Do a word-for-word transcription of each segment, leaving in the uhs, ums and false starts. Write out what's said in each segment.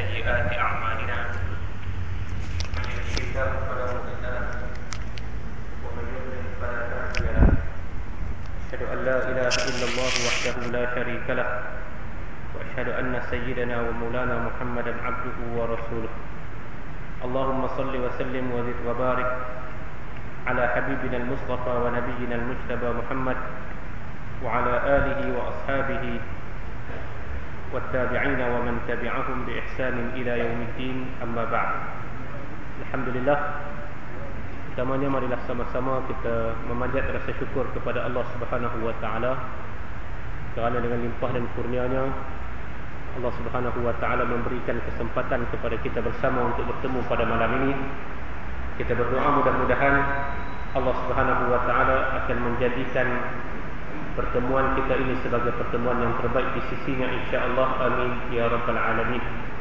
سيئات أعمالنا من يهده الله فلا مضل له ومن يضلل فلا هادي له أشهد أن لا إله إلا الله وحده لا شريك له وأشهد أن سيدنا ومولانا محمدا عبده ورسوله اللهم صل وسلم وزد وبارك على حبيبنا المصطفى ونبينا المجتبى محمد وعلى آله وأصحابه والتابعين ومن تبعهم بإحسان إلى يوم الدين أما بعد. Alhamdulillah, pertamanya marilah sama-sama kita memanjat rasa syukur kepada Allah Subhanahu wa taala kerana dengan limpah dan kurnianya Allah Subhanahu wa taala memberikan kesempatan kepada kita bersama untuk bertemu pada malam ini. Kita berdoa mudah-mudahan Allah Subhanahu wa taala akan menjadikan pertemuan kita ini sebagai pertemuan yang terbaik di sisinya, insya-Allah. Amin ya rabbal alamin.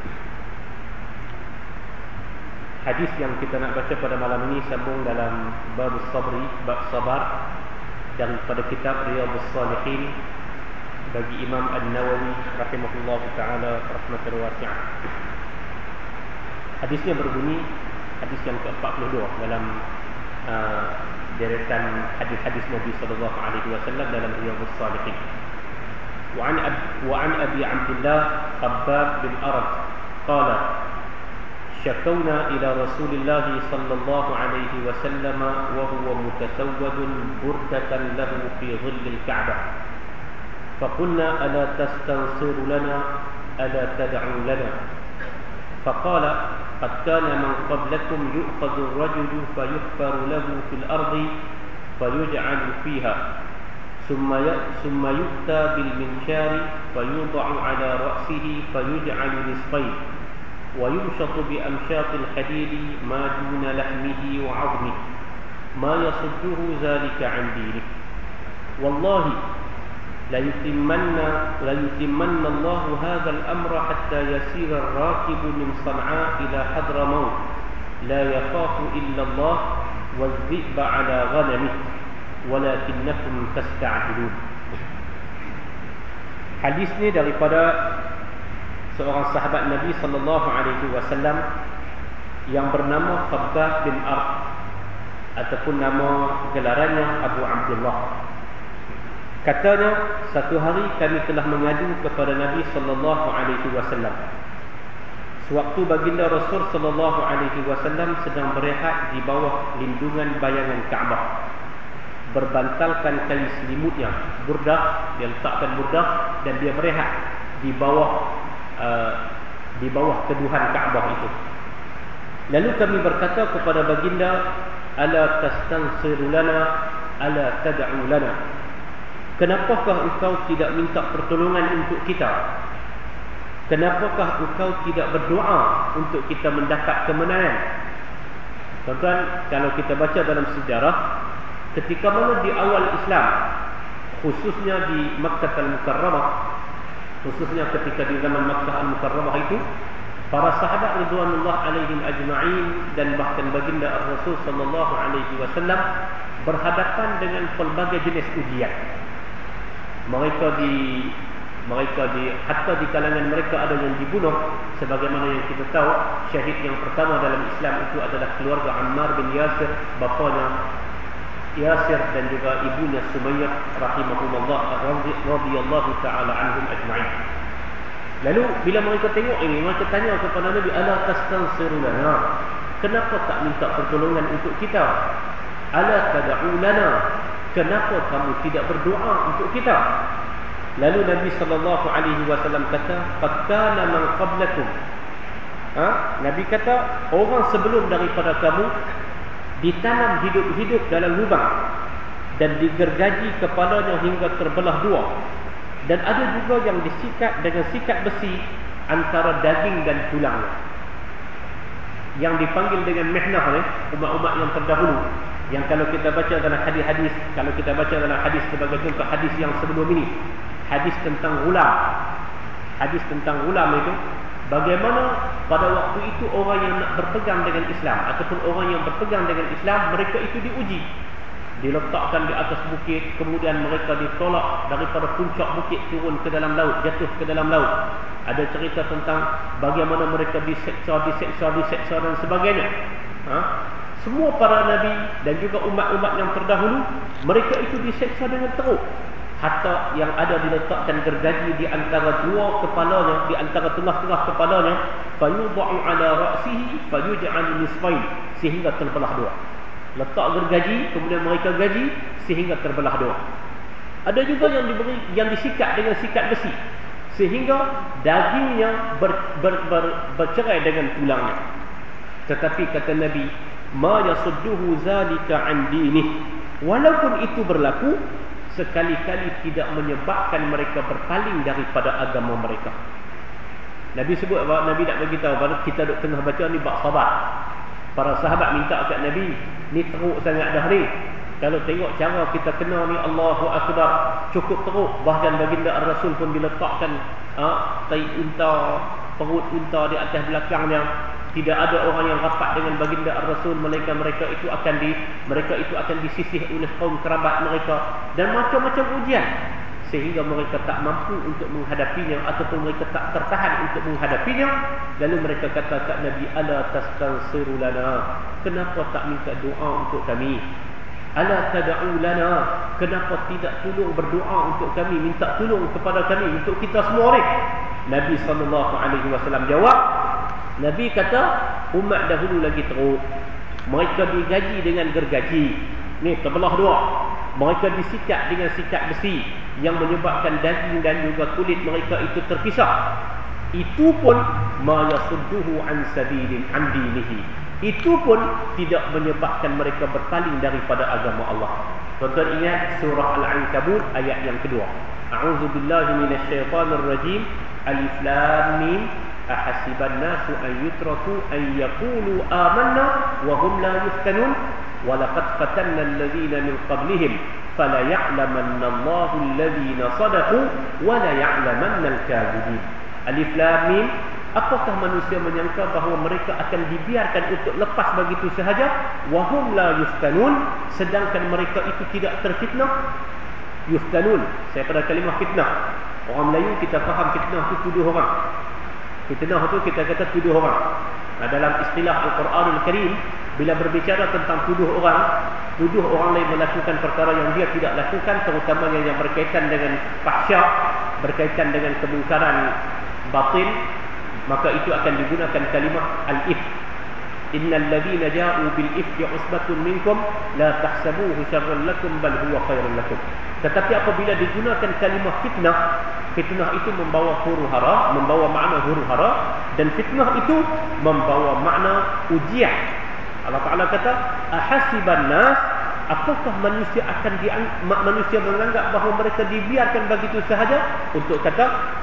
Hadis yang kita nak baca pada malam ini sambung dalam bab sabri, bab sabar daripada kitab Riyadhus Shalihin bagi Imam An-Nawawi rahimahullah taala rahmatan wasi'ah. Hadisnya berbunyi, hadis yang ke empat puluh dua dalam uh, deretan hadis-hadis Nabi sallallahu alaihi wasallam dalam Riyadhus Shalihin. Wa an wa an Abi Abdullah Khabbab bin Arad qala شكونا إلى رسول الله صلى الله عليه وسلم وهو متسود بردة له في ظل الكعبة فقلنا ألا تستنصر لنا ألا تدعو لنا فقال قد كان من قبلكم يؤخذ الرجل فيحفر له في الأرض فيجعل فيها ثم ثم يؤتى بالمنشار فيوضع على رأسه فيجعل نصفين ويمشط بأمشاط الحديد ما دون لحمه وعظمه ما يصده ذلك عن دينه والله ليتمن ليتمن الله هذا الأمر حتى يسير الراكب من صنعاء إلى حضرموت لا يخاف إلا الله والذئب على غنمه ولكنكم تستعجلون. Hadis ni daripada seorang sahabat Nabi sallallahu alaihi wasallam yang bernama Khabbab bin Arad ataupun nama gelarannya Abu Abdullah. Katanya, satu hari kami telah mengadu kepada Nabi sallallahu alaihi wasallam sewaktu baginda Rasul sallallahu alaihi wasallam sedang berehat di bawah lindungan bayangan Kaabah, berbantalkan kain selimutnya, burdah, dia letakkan burdah dan dia berehat di bawah Uh, di bawah teduhan Kaabah itu. Lalu kami berkata kepada baginda, ala tastansiru lana ala tad'u lana, kenapakah engkau tidak minta pertolongan untuk kita? Kenapakah engkau tidak berdoa untuk kita mendapat kemenangan? Tuan-tuan, kalau kita baca dalam sejarah, ketika mana di awal Islam, khususnya di Makkah Al-Mukarramah, khususnya ketika di zaman Makkah Al-Mukarramah itu, para sahabat radhiyallahu alaihim ajma'in dan bahkan baginda Rasul sallallahu alaihi wasallam berhadapan dengan pelbagai jenis ujian. Mereka di mereka di hatta di kalangan mereka ada yang dibunuh, sebagaimana yang kita tahu syahid yang pertama dalam Islam itu adalah keluarga Ammar bin Yasir, bapanya Yasir dan juga ibunya Sumayyah rahimahumullah radhiyallahu taala anhum ajma'in. Lalu bila mereka tengok ini, mereka tanya kepada Nabi, ala tastansiru lana, kenapa tak minta pertolongan untuk kita? Ala tad'u lana, kenapa kamu tidak berdoa untuk kita? Lalu Nabi sallallahu alaihi wasallam kata, qad kana man qablakum, ha? Nabi kata, orang sebelum daripada kamu ditanam hidup-hidup dalam lubang dan digergaji kepalanya hingga terbelah dua, dan ada juga yang disikat dengan sikat besi antara daging dan tulangnya, yang dipanggil dengan mihnah ni, umat-umat yang terdahulu, yang kalau kita baca dalam hadis-hadis, kalau kita baca dalam hadis sebagai contoh hadis yang sebelum ini, hadis tentang ghulam, hadis tentang ghulam itu, bagaimana pada waktu itu orang yang nak berpegang dengan Islam ataupun orang yang berpegang dengan Islam, mereka itu diuji. diletakkan di atas bukit, kemudian mereka ditolak daripada puncak bukit turun ke dalam laut, jatuh ke dalam laut. Ada cerita tentang bagaimana mereka diseksa, diseksa, diseksa dan sebagainya. Ha? Semua para nabi dan juga umat-umat yang terdahulu, mereka itu diseksa dengan teruk. Hatta yang ada diletakkan gergaji di antara dua kepalanya, di antara tengah-tengah kepalanya, fayudha'u ala ra'sihi fayuj'al nisfain, sehingga terbelah dua. Letak gergaji, kemudian mereka gaji sehingga terbelah dua. Ada juga yang diberi, yang disikat dengan sikat besi, sehingga dagingnya ber, ber, ber, bercerai dengan tulangnya. Tetapi kata Nabi, ma yasudduhu zalika an dinih, walaupun itu berlaku, sekali-kali tidak menyebabkan mereka berpaling daripada agama mereka. Nabi sebut apa? Nabi nak beritahu pada kita duk tengah baca ni bab sahabat. Para sahabat minta kat Nabi, ni teruk sangat dah ni. Kalau tengok cara kita kena ni, Allahu Akbar, cukup teruk. Bahkan baginda Ar-Rasul pun diletakkan ha, tai unta, perut unta di atas belakangnya. Tidak ada orang yang rapat dengan baginda Ar-Rasul, melainkan mereka itu akan di mereka itu akan disisih oleh kaum kerabat mereka, dan macam-macam ujian, sehingga mereka tak mampu untuk menghadapinya ataupun mereka tak tertahan untuk menghadapinya. Lalu mereka kata kat Nabi, ala tastansiru lana, kenapa tak minta doa untuk kami? Ala tad'u lana, kenapa tidak tolong berdoa untuk kami, minta tolong kepada kami, untuk kita semua ni? Nabi sallallahu alaihi wasallam jawab, Nabi kata, umat dahulu lagi teruk. Mereka digaji dengan gergaji, ni terbelah dua. Mereka disikat dengan sikat besi yang menyebabkan daging dan juga kulit mereka itu terpisah. Itu pun ma yasudduhu an sabilin an dinihi, itu pun tidak menyebabkan mereka berpaling daripada agama Allah. Tuan-tuan ingat surah Al-Ankabut ayat yang kedua. A'udzubillahi minasyaitonir rajim. Alif lam mim. Ahasiban nasu an yutraku an yaqulu amanna wa hum la yuftanun wa laqad fatanna alladhina min qablihim fala ya'lamanna Allahu alladhina sadaqu wa la ya'lamanna al-kadhibin. Alif lam mim. Apakah manusia menyangka bahawa mereka akan dibiarkan untuk lepas begitu sahaja? Wa hum la yuftanun, sedangkan mereka itu tidak terfitnah. Yuftanun, saya pada kalimah fitnah. Orang Melayu kita faham fitnah itu tuduh orang. Fitnah itu kita kata tuduh orang. Nah, dalam istilah Al-Quranul Karim, bila berbicara tentang tuduh orang, tuduh orang lain melakukan perkara yang dia tidak lakukan, terutamanya yang berkaitan dengan fahsya, berkaitan dengan kemungkaran batin, maka itu akan digunakan kalimah al-ifk. Innal ladzina ja'u bil ifki usbatun minkum la tahsabuhu syarran lakum bal huwa khairun lakum. Tetapi apabila digunakan kalimah fitnah, fitnah itu membawa huru-hara, membawa makna huru-hara, dan fitnah itu membawa makna ujian. Allah Taala kata, ahasiban nas, apakah manusia akan diang- manusia menganggap bahawa mereka dibiarkan begitu sahaja untuk kata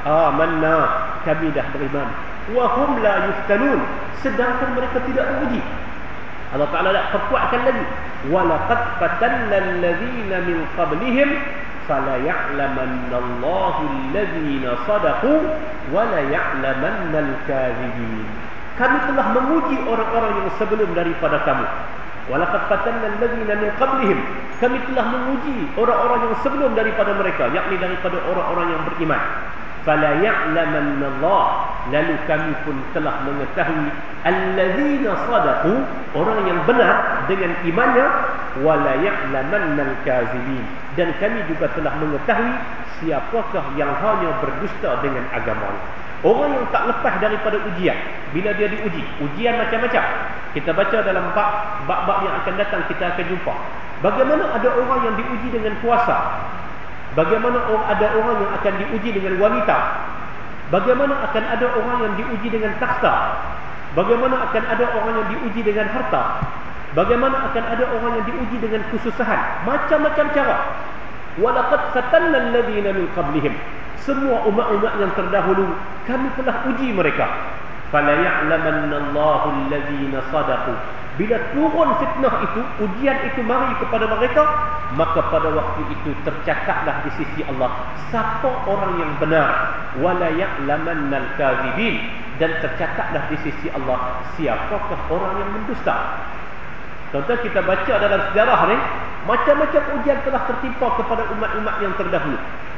amanna, kami dah beriman, wa hum la yuftanun, sedangkan mereka tidak diuji. Allah Taala nak perkuatkan lagi, wa laqad fatanna alladhina min qablihim fala ya'lamanna Allahu alladhina sadaqu wa la ya'lamanna al-kadhibin. Kami telah menguji orang-orang yang sebelum daripada kamu. Walaqad fatanna alladhina min qablihim, kami telah menguji orang-orang yang sebelum daripada mereka, yakni daripada orang-orang yang beriman. Fala ya'lamanna Allah, lalu kami pun telah mengetahui alladzina sadaqu, orang yang benar dengan imannya, wala ya'lamanna al-kazibin, dan kami juga telah mengetahui siapakah yang hanya berdusta dengan agamanya. Orang yang tak lepas daripada ujian, bila dia diuji, ujian macam-macam. Kita baca dalam bab-bab yang akan datang, kita akan jumpa bagaimana ada orang yang diuji dengan kuasa, bagaimana ada orang yang akan diuji dengan wanita, bagaimana akan ada orang yang diuji dengan takhta, bagaimana akan ada orang yang diuji dengan harta, bagaimana akan ada orang yang diuji dengan kesusahan, macam-macam cara. Walaqad fatanna alladhina min qablihim, semua umat-umat yang terdahulu kami telah uji mereka. Fala ya'lamanna Allahu alladhina sadaqu, bila turun fitnah itu, ujian itu mari kepada mereka, maka pada waktu itu tercatatlah di sisi Allah siapa orang yang benar. Wala ya'lamanna al-kadzibin, dan tercatatlah di sisi Allah siapakah orang yang mendusta. Contoh kita baca dalam sejarah ni, Macam-macam ujian telah tertimpa kepada umat-umat yang terdahulu.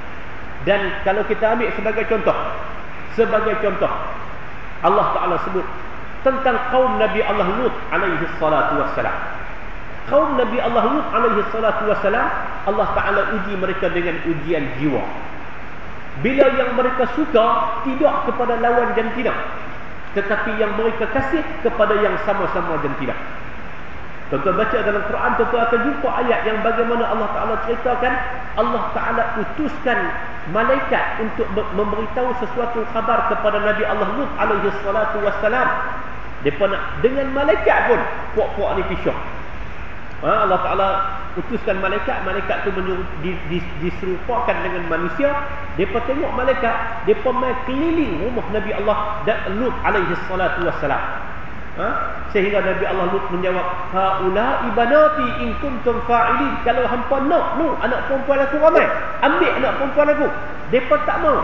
Dan kalau kita ambil sebagai contoh, sebagai contoh, Allah Ta'ala sebut tentang kaum Nabi Allah Lut alaihi salatu wassalam. Kaum Nabi Allah Lut alaihi salatu wassalam, Allah Ta'ala uji mereka dengan ujian jiwa. Bila yang mereka suka tidak kepada lawan jantina, tetapi yang mereka kasih kepada yang sama-sama jantina. Tuan-tuan baca dalam Quran, tuan-tuan akan jumpa ayat yang bagaimana Allah Ta'ala ceritakan Allah Ta'ala utuskan malaikat untuk memberitahu sesuatu khabar kepada Nabi Allah Lut alaihi salatu wassalam. Mereka nak dengan malaikat pun puak-puak ni pisau. Ha, Allah Ta'ala utuskan malaikat, malaikat tu menyuruh, di, di, diserupakan dengan manusia. Mereka tengok malaikat, mereka main keliling rumah Nabi Allah Lut alaihi salatu wassalam. Ha? Sehingga Nabi Allah Lut menjawab, haula'i banati in kuntum fa'ilin. Kalau hampa nak, no, anak perempuan aku ramai, ambil anak perempuan aku. Mereka tak mau.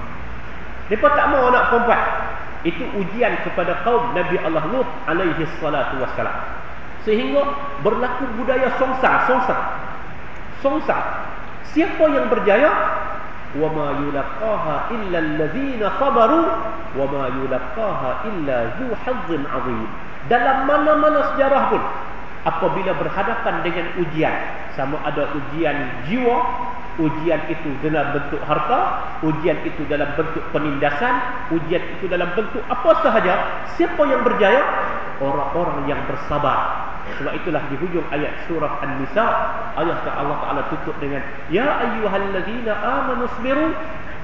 Mereka tak mau anak perempuan. Itu ujian kepada kaum Nabi Allah Lut alaihi salatu wassalam. Sehingga berlaku budaya songsa, songsa. Songsa. Siapa yang berjaya? Wa ma yulaqaha illa alladhina sabaru wa ma yulaqaha illa zu hazzin 'azim. Dalam mana-mana sejarah pun, apabila berhadapan dengan ujian, sama ada ujian jiwa, ujian itu dalam bentuk harta, ujian itu dalam bentuk penindasan, ujian itu dalam bentuk apa sahaja, siapa yang berjaya? Orang-orang yang bersabar. Sebab itulah di hujung ayat surah An-Nisa, ayat Allah Ta'ala tutup dengan ya ayyuhallazina amanu isbiru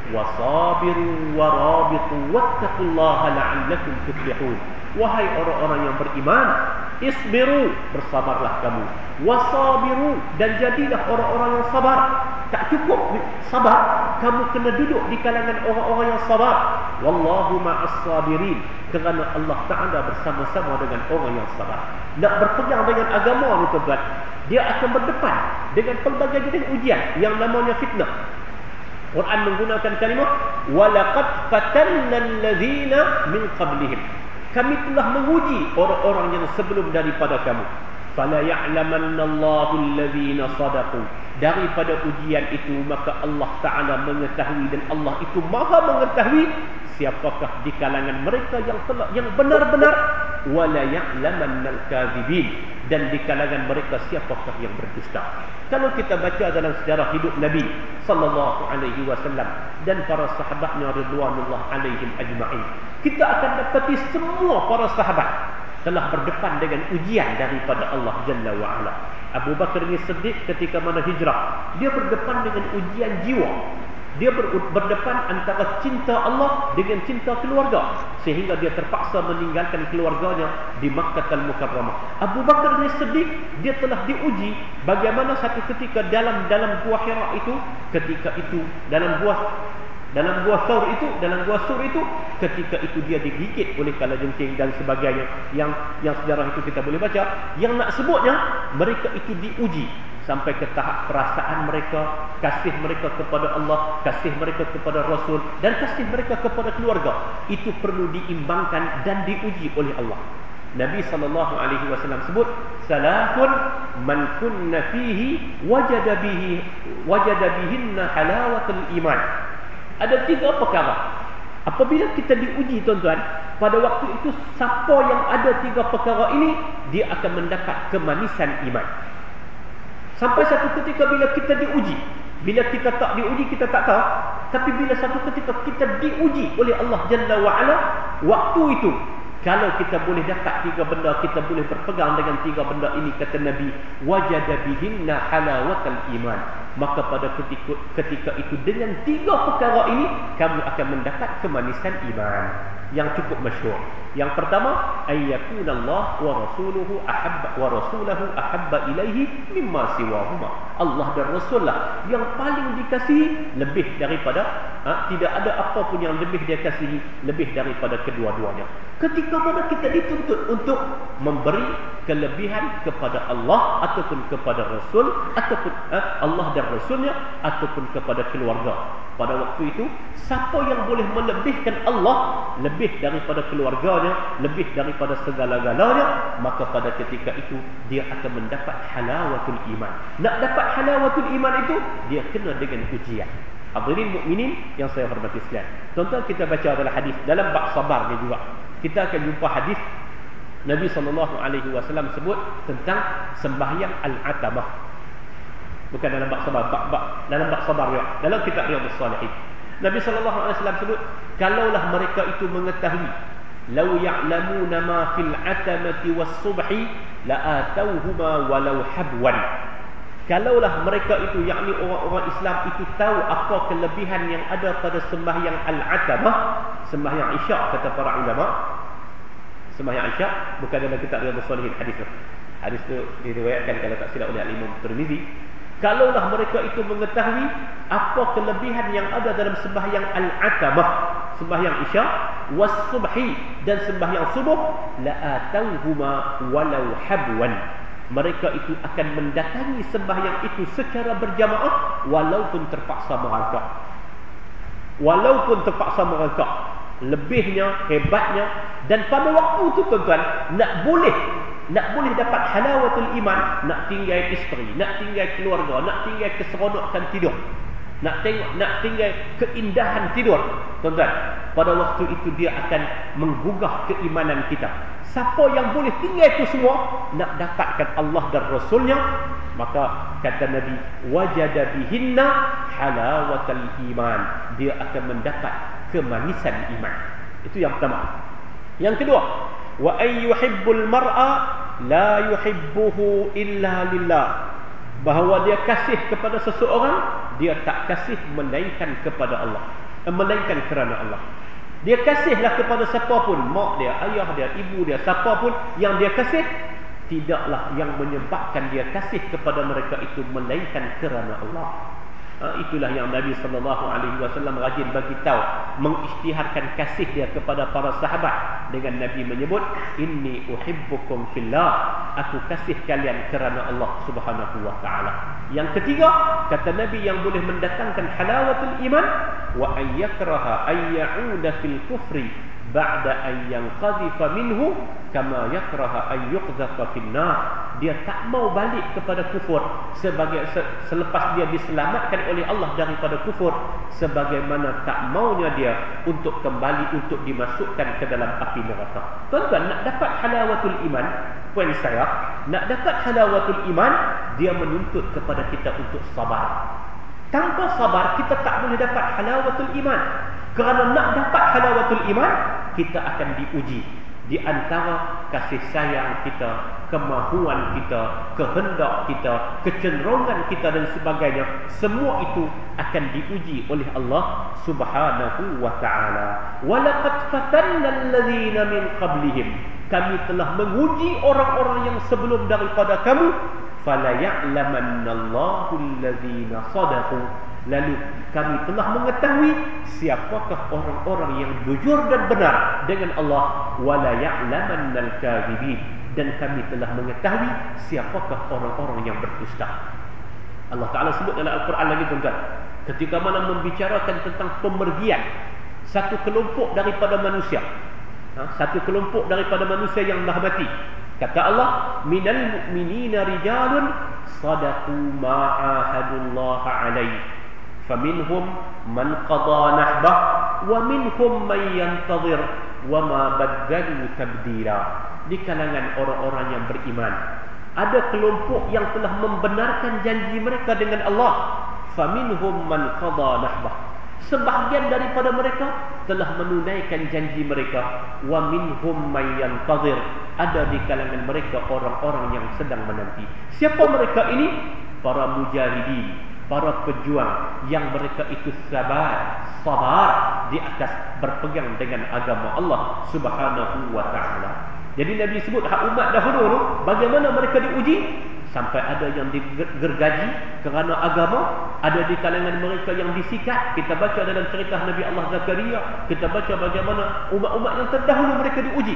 wasabiru warabitu wattaqullaha la'allakum tuflihun. Wahai orang-orang yang beriman, isbiru, bersabarlah kamu, wasabiru, dan jadilah orang-orang yang sabar. Tak cukup sabar, kamu kena duduk di kalangan orang-orang yang sabar. Wallahu ma'as sabirin, kerana Allah Ta'ala bersama-sama dengan orang yang sabar. Nak berpegang dengan agama ni tuan-tuan, dia akan berdepan dengan pelbagai jenis ujian yang namanya fitnah. Quran menggunakan kalimah walaqad fatanna allazina min qablihim. Kami telah menguji orang-orang yang sebelum daripada kamu. Fala ya'lamanna Allahu allazina sadaqu. Daripada ujian itu maka Allah Ta'ala mengetahui, dan Allah itu maha mengetahui siapakah di kalangan mereka yang telah, yang benar-benar, wala ya'lamanna al-kadzibin, dan di kalangan mereka siapakah yang berdusta. Kalau kita baca dalam sejarah hidup Nabi sallallahu alaihi wasallam dan para sahabatnya ridwanullah alaihim ajma'in, kita akan dapati semua para sahabat telah berdepan dengan ujian daripada Allah Jalla wa'ala. Abu Bakar ni Siddiq ketika mana hijrah, dia berdepan dengan ujian jiwa. Dia ber, berdepan antara cinta Allah dengan cinta keluarga, sehingga dia terpaksa meninggalkan keluarganya di Makkah Al-Mukarramah. Abu Bakar ni Siddiq, dia telah diuji bagaimana satu ketika dalam dalam gua Hira itu, ketika itu dalam gua Dalam gua Thawr itu, dalam gua Sur itu, ketika itu dia digigit oleh kalajengking dan sebagainya. Yang yang sejarah itu kita boleh baca. Yang nak sebutnya, mereka itu diuji sampai ke tahap perasaan mereka, kasih mereka kepada Allah, kasih mereka kepada Rasul, dan kasih mereka kepada keluarga. Itu perlu diimbangkan dan diuji oleh Allah. Nabi sallallahu alaihi wasallam sebut, salahun man kunna fihi wajada bihi wajada bihinna halawatul iman. Ada tiga perkara. Apabila kita diuji tuan-tuan, pada waktu itu siapa yang ada tiga perkara ini, dia akan mendapat kemanisan iman. Sampai satu ketika bila kita diuji, bila kita tak diuji kita tak tahu, tapi bila satu ketika kita diuji oleh Allah Jalla wa'ala, waktu itu kalau kita boleh dapat tiga benda, kita boleh berpegang dengan tiga benda ini, kata Nabi, wajada bihinna halawatal iman. Maka pada ketika, ketika itu dengan tiga perkara ini, kamu akan mendapat kemanisan iman yang cukup masyhur. Yang pertama, ayyakunallah wa rasuluhu ahabba wa rasuluhu ahabba ilaihi mimma siwahuma. Allah dan Rasulullah yang paling dikasihi lebih daripada ha, tidak ada apa pun yang lebih dia kasihi lebih daripada kedua-duanya. Ketika mana kita dituntut untuk memberi, kelebihan kepada Allah ataupun kepada Rasul ataupun eh, Allah dan Rasulnya ataupun kepada keluarga. Pada waktu itu, siapa yang boleh melebihkan Allah lebih daripada keluarganya, lebih daripada segala-galanya, maka pada ketika itu dia akan mendapat halawatul iman. Nak dapat halawatul iman itu, dia kena dengan ujian. Hadirin mukminin yang saya hormati sekalian, tuan-tuan, kita baca dalam hadis dalam bab sabar ni juga. Kita akan jumpa hadis Nabi sallallahu alaihi wasallam sebut tentang sembahyang al-atamah. Bukan dalam bab sabar, bab, bab, dalam bab sabar juga, dalam kitab Riyadhus Shalihin. Nabi sallallahu alaihi wasallam sebut, kalaulah mereka itu mengetahui, law ya'lamuna ma fil atamati was-subhi la atauhuma walau habwan. Kalaulah mereka itu, yakni orang-orang Islam itu tahu apa kelebihan yang ada pada sembahyang al-atamah, sembahyang isyak kata para ulama. Sembahyang isyak bukan dalam kitab Riyadhus Shalihin hadis tu. Hadis tu diriwayatkan kalau tak silap oleh Imam Tirmizi. Kalaulah mereka itu mengetahui apa kelebihan yang ada dalam sembahyang al-atamah, sembahyang isyak, was-subhi, dan sembahyang subuh, la atauhuma walau habwan. Mereka itu akan mendatangi sembahyang itu secara berjamaah walaupun terpaksa merangkak. Walaupun terpaksa merangkak. Lebihnya, hebatnya, dan pada waktu itu tuan-tuan, nak boleh nak boleh dapat halawatul iman, nak tinggal isteri, nak tinggal keluarga, nak tinggal keseronokan tidur, nak tengok, nak tinggal keindahan tidur, tuan-tuan, pada waktu itu dia akan menggugah keimanan kita. Siapa yang boleh tinggal itu semua, nak dapatkan Allah dan Rasulnya, maka kata Nabi, wajada bihinna halawatul iman, dia akan mendapat kemanisan iman. Itu yang pertama. Yang kedua, wa ayyuhibbul mar'a la yuhibbuhu illa lillah, bahawa dia kasih kepada seseorang, dia tak kasih melainkan kepada Allah, melainkan kerana Allah. Dia kasihlah kepada siapa pun, mak dia, ayah dia, ibu dia, siapa pun yang dia kasih, tidaklah yang menyebabkan dia kasih kepada mereka itu melainkan kerana Allah. Ha, itulah yang Nabi sallallahu alaihi wasallam rajin bagi tahu, mengisytiharkan kasih dia kepada para sahabat dengan Nabi menyebut, inni uhibbukum fillah, aku kasih kalian kerana Allah Subhanahu wa taala. Yang ketiga, kata Nabi, yang boleh mendatangkan halawatul iman, wa ayyakraha ayyauda fil kufri ba'da an yanqadhifa minhu kama yakraha an yuqdhafa fin nar. Dia tak mau balik kepada kufur sebagai se, selepas dia diselamatkan oleh Allah daripada kufur, sebagaimana tak maunya dia untuk kembali untuk dimasukkan ke dalam api neraka. Tuan-tuan, nak dapat halawatul iman, poin saya, nak dapat halawatul iman, dia menuntut kepada kita untuk sabar. Tanpa sabar kita tak boleh dapat halawatul iman. Kerana nak dapat halawatul iman, kita akan diuji di antara kasih sayang kita, kemahuan kita, kehendak kita, kecenderungan kita dan sebagainya. Semua itu akan diuji oleh Allah Subhanahu wa taala. Walaqad fatanna alladhina min qablihim, kami telah menguji orang-orang yang sebelum daripada kamu. Fala ya'lamannallahu alladhina sadaqu, lalu kami telah mengetahui siapakah orang-orang yang jujur dan benar dengan Allah. Wala ya'lamannal kadhibin, dan kami telah mengetahui siapakah orang-orang yang berdusta. Allah Ta'ala sebut dalam Al-Quran lagi, tuan-tuan, ketika mana membicarakan tentang pemergian satu kelompok daripada manusia, ha? satu kelompok daripada manusia yang dah mati. Kata Allah, minal mu'minina rijalun sadaqu ma'ahadullah alaih, faminhum man qada nahbah wa minhum man yantazir wa ma baddalu tabdila. Di kalangan orang-orang yang beriman ada kelompok yang telah membenarkan janji mereka dengan Allah. Faminhum man qada nahbah, sebahagian daripada mereka telah menunaikan janji mereka. Wa minhum man yantazir, ada di kalangan mereka orang-orang yang sedang menanti. Siapa mereka ini? Para mujahidin, para pejuang yang mereka itu sabar, sabar di atas berpegang dengan agama Allah Subhanahu wa taala. Jadi Nabi sebut hak umat dahulu bagaimana mereka diuji, sampai ada yang digergaji kerana agama, ada di kalangan mereka yang disikat. Kita baca dalam cerita Nabi Allah Zakaria, kita baca bagaimana umat-umat yang terdahulu mereka diuji.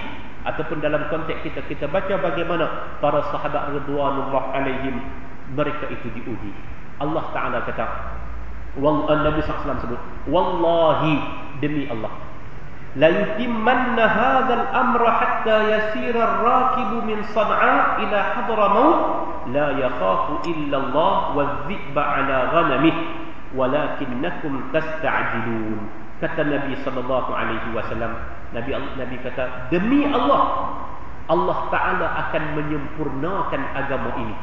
ataupun dalam konteks kita kita baca bagaimana para sahabat radhiyallahu alaihim mereka itu diuji. Allah Taala kata, wal Nabi sallallahu alaihi wasallam sebut, wallahi, demi Allah, la yutimmanna hadzal amra hatta yasira ar-rakibu min San'a ila Hadramaut la yakhafu illa Allah wadh-dhi'ba 'ala ghanamih walakinnakum tasta'jilun. Kata Nabi sallallahu alaihi wasallam, Nabi Nabi kata, demi Allah, Allah Taala akan menyempurnakan agama ini.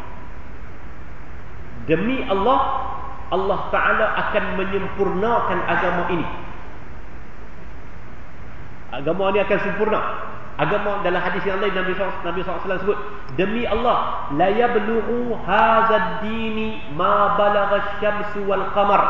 Demi Allah, Allah Taala akan menyempurnakan agama ini. Agama ini akan sempurna. Agama dalam hadis yang lain Nabi sallallahu alaihi wasallam sebut, demi Allah, la yablughu hadzal dini ma balagha asy-syamsu wal qamar.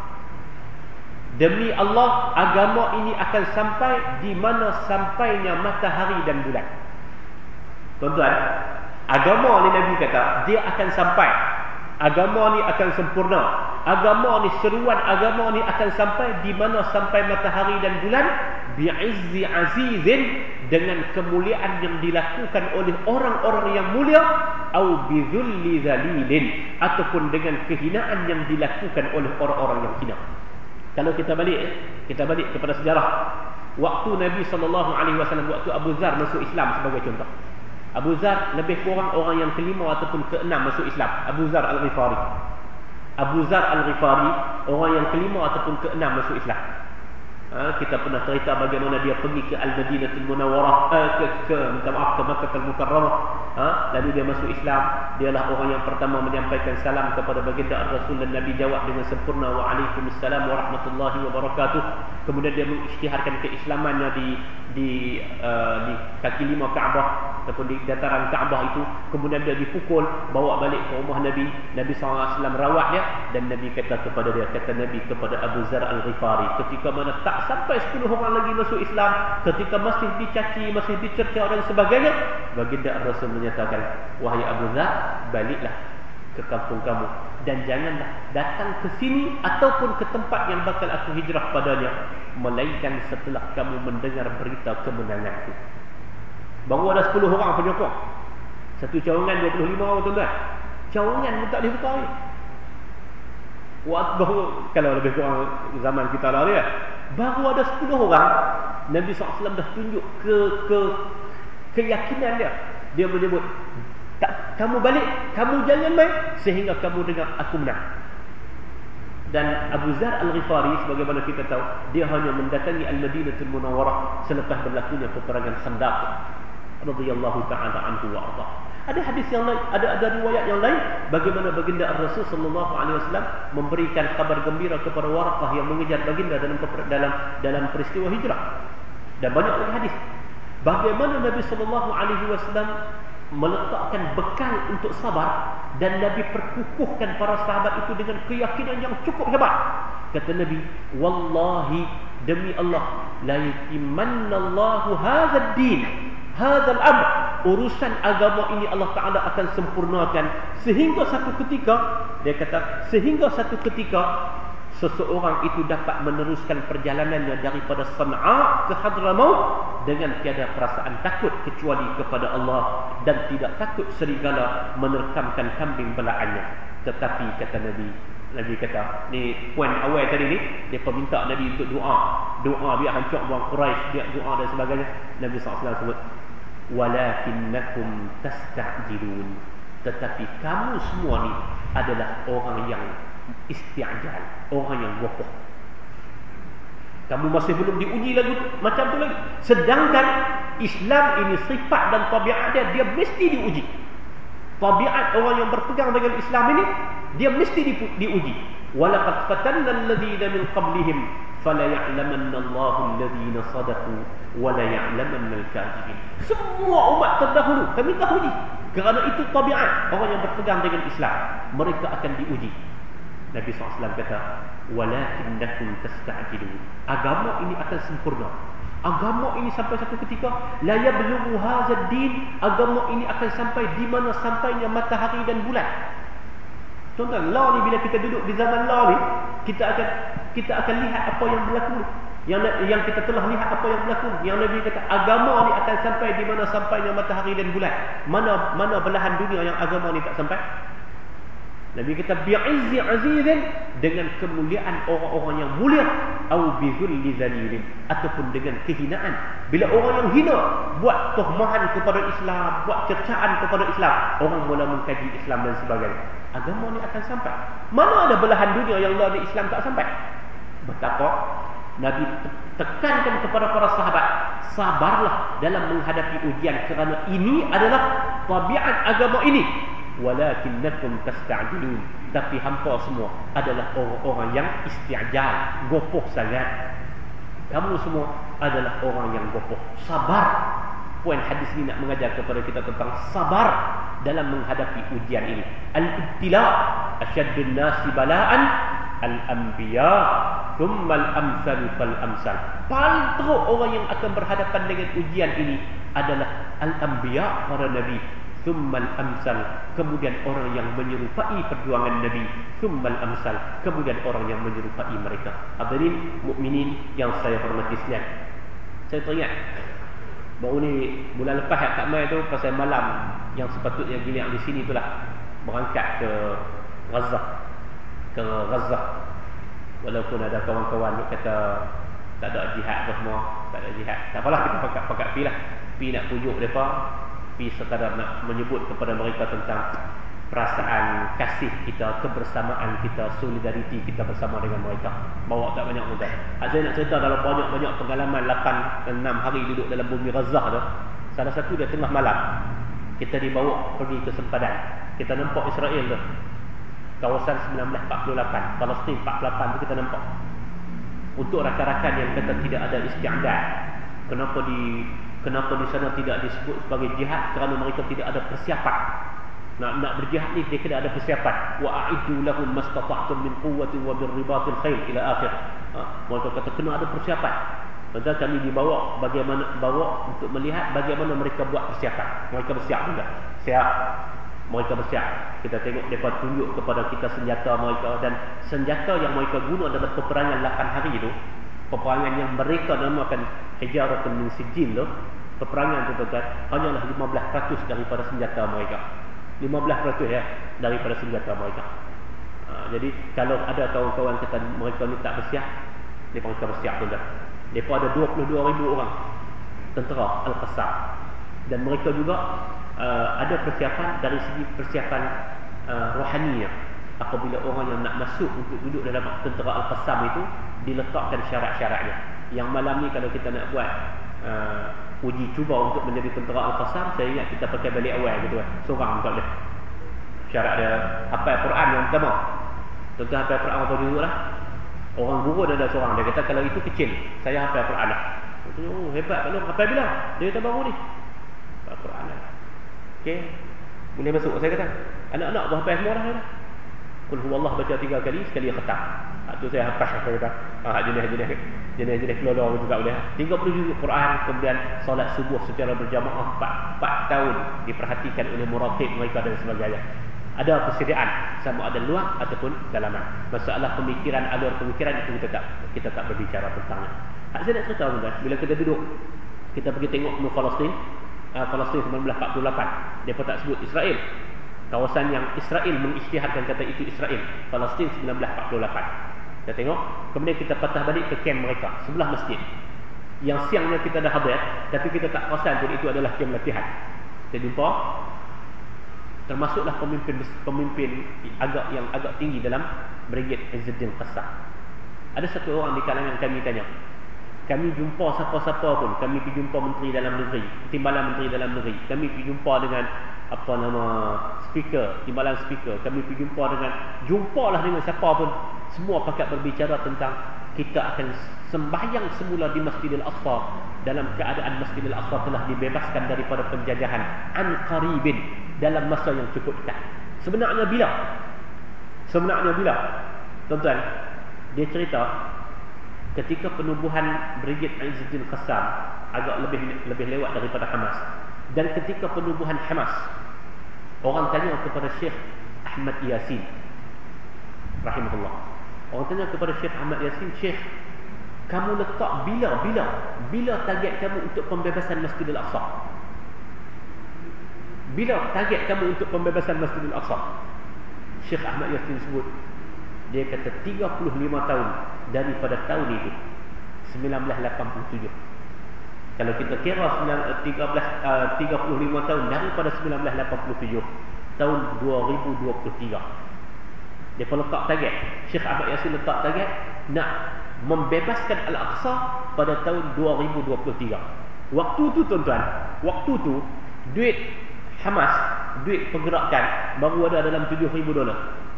Demi Allah, agama ini akan sampai di mana sampainya matahari dan bulan. Tuan-tuan, agama ni Nabi kata dia akan sampai. Agama ni akan sempurna. Agama ni, seruan agama ni akan sampai di mana sampai matahari dan bulan, bi'izzi azizin, dengan kemuliaan yang dilakukan oleh orang-orang yang mulia, au bizulli zalilin, ataupun dengan kehinaan yang dilakukan oleh orang-orang yang hina. Kalau kita balik kita balik kepada sejarah waktu Nabi sallallahu alaihi wasallam, waktu Abu Zar masuk Islam sebagai contoh. Abu Zar lebih kurang orang yang kelima ataupun keenam masuk Islam. Abu Zar Al-Ghifari. Abu Zar Al-Ghifari orang yang kelima ataupun keenam masuk Islam. Ha, kita pernah cerita bagaimana dia pergi ke Al-Madinatul Munawwarah, eh, ke, ke minta maaf ke Makkah Al-Mukarramah. Ha, lalu dia masuk Islam. Dialah orang yang pertama menyampaikan salam kepada baginda Rasul, dan Nabi jawab dengan sempurna, Waalaikumsalam warahmatullahi wabarakatuh. Kemudian dia mengisytiharkan keislamannya di di uh, di kaki lima Kaabah ataupun di dataran Kaabah itu. Kemudian dia dipukul, bawa balik ke rumah Nabi. Nabi sallallahu alaihi wasallam rawat dia, dan Nabi kata kepada dia, kata Nabi kepada Abu Zar Al-Ghifari, ketika mana tak sampai sepuluh orang lagi masuk Islam, ketika masih dicaci, masih dicerca dan sebagainya, baginda Rasul menyatakan, wahai Abu Zar, baliklah ke kampung kamu dan janganlah datang ke sini ataupun ke tempat yang bakal aku hijrah padanya, melainkan setelah kamu mendengar berita kemenanganku. Baru ada sepuluh orang penyokong. Satu cawangan dua puluh lima orang, tuan-tuan. Cawangan pun tak dibuka ni. Waktu baru, kalau lebih kurang zaman kita lah dia, baru ada sepuluh orang, Nabi sallallahu alaihi wasallam dah tunjuk ke ke keyakinan dia. Dia menyebut, tak, kamu balik, kamu jangan main sehingga kamu dengar aku menang. Dan Abu Zar Al-Ghifari, sebagaimana kita tahu, dia hanya mendatangi Al-Madinatul Munawwarah selepas berlakunya peperangan Khandaq radhiyallahu ta'ala anhu wa arda. Ada hadis yang lain, ada ada riwayat yang lain bagaimana baginda Rasul sallallahu alaihi wasallam memberikan kabar gembira kepada Waraqah yang mengejar baginda dalam dalam dalam peristiwa hijrah. Dan banyak lagi hadis bagaimana Nabi sallallahu alaihi wasallam meletakkan bekal untuk sabar, dan Nabi perkukuhkan para sahabat itu dengan keyakinan yang cukup hebat. Kata Nabi, wallahi, demi Allah, la yutimannallahu hadzal din, hadzal amr, urusan agama ini Allah Taala akan sempurnakan sehingga satu ketika, dia kata, sehingga satu ketika seseorang itu dapat meneruskan perjalanannya daripada San'a ke Hadramaut dengan tiada perasaan takut kecuali kepada Allah, dan tidak takut serigala menerkamkan kambing belaannya. Tetapi kata Nabi, Nabi kata, ni poin awal tadi ni, dia minta Nabi untuk doa. Doa biar hancur orang Quraisy, dia doa dan sebagainya. Nabi sallallahu alaihi wasallam sebut, walakinnakum tasta'jilun, tetapi kamu semua ni adalah orang yang isti'jal, orang yang gopoh. Kamu masih belum diuji lagi macam tu lagi. Sedangkan Islam ini sifat dan tabiat dia, dia mesti diuji. Tabiat orang yang berpegang dengan Islam ini, dia mesti di, diuji. Walaqad fatanna alladhina min qablihim fala ya'lamanna Allahu alladhina sadaqu wa la ya'lamanna al-kadhibin. Semua umat terdahulu kami tak uji. Kerana itu tabiat orang yang berpegang dengan Islam, mereka akan diuji. Nabi sallallahu alaihi wasallam kata, walakinnakum tasta'jilun, agama ini akan sempurna. Agama ini sampai satu ketika, la yablughu hadzal din, agama ini akan sampai di mana sampainya matahari dan bulan. Tuan-tuan, law ni bila kita duduk di zaman law ni, kita akan kita akan lihat apa yang berlaku. Yang yang kita telah lihat apa yang berlaku. Yang Nabi kata agama ni akan sampai di mana sampainya matahari dan bulan. Mana mana belahan dunia yang agama ni tak sampai? Nabi kata bi'izzi azizin, dengan kemuliaan orang-orang yang mulia, au bizulli zalilin, ataupun dengan kehinaan. Bila orang yang hina buat tuhmahan kepada Islam, buat cercaan kepada Islam, orang mula mengkaji Islam dan sebagainya, agama ni akan sampai. Mana ada belahan dunia yang dari Islam tak sampai? Betapa Nabi tekankan kepada para sahabat, sabarlah dalam menghadapi ujian, kerana ini adalah tabiat agama ini. Walakinnakum tasta'jilun, tapi hampa semua adalah orang-orang yang isti'jal, gopoh sangat. Kamu semua adalah orang yang gopoh. Sabar. Poin hadis ini nak mengajar kepada kita tentang sabar dalam menghadapi ujian ini. Al-ibtila asyaddun nasi bala'an al-anbiya thumma al-amsal fal-amsal. Paling teruk orang yang akan berhadapan dengan ujian ini adalah al-anbiya, para nabi. Thummal amsal, kemudian orang yang menyerupai perjuangan Nabi. Thummal amsal, kemudian orang yang menyerupai mereka. Hadirin mukminin yang saya hormati sekalian, saya teringat baru ni bulan lepas kat mai tu, pasal malam yang sepatutnya gini di sini itulah, berangkat ke Gaza, ke Gaza. Walaupun ada kawan-kawan kata tak ada jihad apa semua, tak ada jihad, tak apalah, kita pakat-pakat pi lah, pi nak pujuk mereka, pi sekadar nak menyebut kepada mereka tentang perasaan kasih kita, kebersamaan kita, solidariti kita bersama dengan mereka. Bawa tak banyak mudah. Saya nak cerita dalam banyak-banyak pengalaman lapan enam hari duduk dalam bumi Gaza tu. Salah satu dia tengah malam, kita dibawa pergi ke sempadan. Kita nampak Israel tu, kawasan seribu sembilan ratus empat puluh lapan, Palestin empat puluh lapan tu kita nampak. Untuk rakan-rakan yang kata tidak ada isti'dad, kenapa di Kenapa di sana tidak disebut sebagai jihad? Kerana mereka tidak ada persiapan. Nak nak berjihad ni dia kena ada persiapan. Wa a'iddu lahum mastata'tum min quwwatin wa birribatil khail ila akhir. Ha, mereka kata kena ada persiapan. Maka kami dibawa bagaimana bawa untuk melihat bagaimana mereka buat persiapan. Mereka bersiap juga. Siap. Mereka bersiap. Kita tengok mereka tunjuk kepada kita senjata mereka, dan senjata yang mereka guna dalam peperangan lapan hari itu, peperangan yang mereka namakan hijaratun min sijil tu, peperangan tu tuan, hanyalah lima belas peratus daripada senjata mereka. lima belas peratus ya daripada senjata mereka. Ha, jadi kalau ada kawan-kawan kata mereka ni tak bersiap, mereka bersiap tuan. Mereka ada dua puluh dua ribu orang tentera Al-Qassam, dan mereka juga uh, ada persiapan dari segi persiapan uh, rohaninya. Apabila orang yang nak masuk untuk duduk dalam tentera Al-Qassam itu, diletakkan syarat-syaratnya. Yang malam ni kalau kita nak buat uh, uji cuba untuk menjadi tentera Al-Qassam, saya ingat kita pakai balik awal gitu kan. Seorang tak boleh. Syarat dia hafal Quran yang pertama. Tentu hafal Quran apa dulu lah. Orang guru dia ada seorang, dia kata kalau itu kecil, saya hafal Quran lah. Katanya, oh hebat, kalau hafal bila? Dia kata baru ni. Hafal Quran lah. Okey. Boleh masuk, saya kata. Anak-anak tu hafal semua dah. Qul huwallah baca tiga kali, sekali khatam. Ha, tu saya hafaz, saya kata. Ha, jenis-jenis jenis-jenis kelolong juga boleh. tiga puluh juzuk Quran, kemudian solat subuh secara berjamaah empat tahun diperhatikan oleh muraqib mereka dan sebagainya. Ada persediaan sama ada luar ataupun dalaman. Masalah pemikiran, alur pemikiran itu kita tak kita tak berbicara tentangnya. Ha, saya nak cerita tuan, bila kita duduk, kita pergi tengok ke Palestin, uh, Palestin seribu sembilan ratus empat puluh lapan. Depa tak sebut Israel. Kawasan yang Israel mengisytiharkan kata itu Israel, Palestin seribu sembilan ratus empat puluh lapan. Kita tengok, kemudian kita patah balik ke kamp mereka sebelah masjid. Yang siangnya kita dah hadir, tapi kita tak perasan jadi itu adalah kamp latihan. Kita jumpa termasuklah pemimpin pemimpin agak yang agak tinggi dalam Brigade Izzuddin Qassam. Ada satu orang di kalangan kami tanya, kami jumpa siapa-siapa pun, kami pergi jumpa Menteri Dalam Negeri, Timbalan Menteri Dalam Negeri, kami pergi jumpa dengan apa nama speaker, Timbalan speaker, kami pergi jumpa dengan, jumpalah dengan siapa pun, semua pakat berbicara tentang kita akan sembahyang semula di Masjidil Aqsa dalam keadaan Masjidil Aqsa telah dibebaskan daripada penjajahan an qaribin dalam masa yang cukup dekat. Sebenarnya bila? Sebenarnya bila? Tuan-tuan, dia cerita ketika penubuhan Brigade Izzuddin Qassam agak lebih lebih lewat daripada Hamas, dan ketika penubuhan Hamas, orang tanya kepada Syekh Ahmad Yasin rahimahullah. Orang tanya kepada Syekh Ahmad Yasin, Syekh, kamu letak bila bila bila target kamu untuk pembebasan Masjidil Aqsa? Bila target kamu untuk pembebasan Masjidil Aqsa? Syekh Ahmad Yasin sebut, dia kata tiga puluh lima tahun daripada tahun itu, seribu sembilan ratus lapan puluh tujuh. Kalau kita kira tiga puluh lima tahun daripada seribu sembilan ratus lapan puluh tujuh, tahun dua ribu dua puluh tiga, dia pun letak target. Syekh Ahmad Yasin letak target nak membebaskan Al-Aqsa pada tahun dua ribu dua puluh tiga. Waktu tu tuan-tuan, waktu tu duit Hamas, duit pergerakan baru ada dalam tujuh ribu dolar.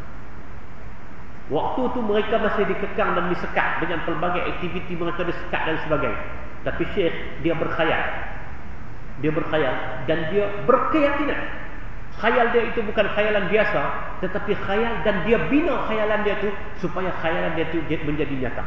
Waktu tu mereka masih dikekang dan disekat dengan pelbagai aktiviti mereka disekat dan sebagainya. Tapi Syekh dia berkhayal. Dia berkhayal dan dia berkeyakinan. Khayal dia itu bukan khayalan biasa, tetapi khayal, dan dia bina khayalan dia tu supaya khayalan dia tu menjadi nyata.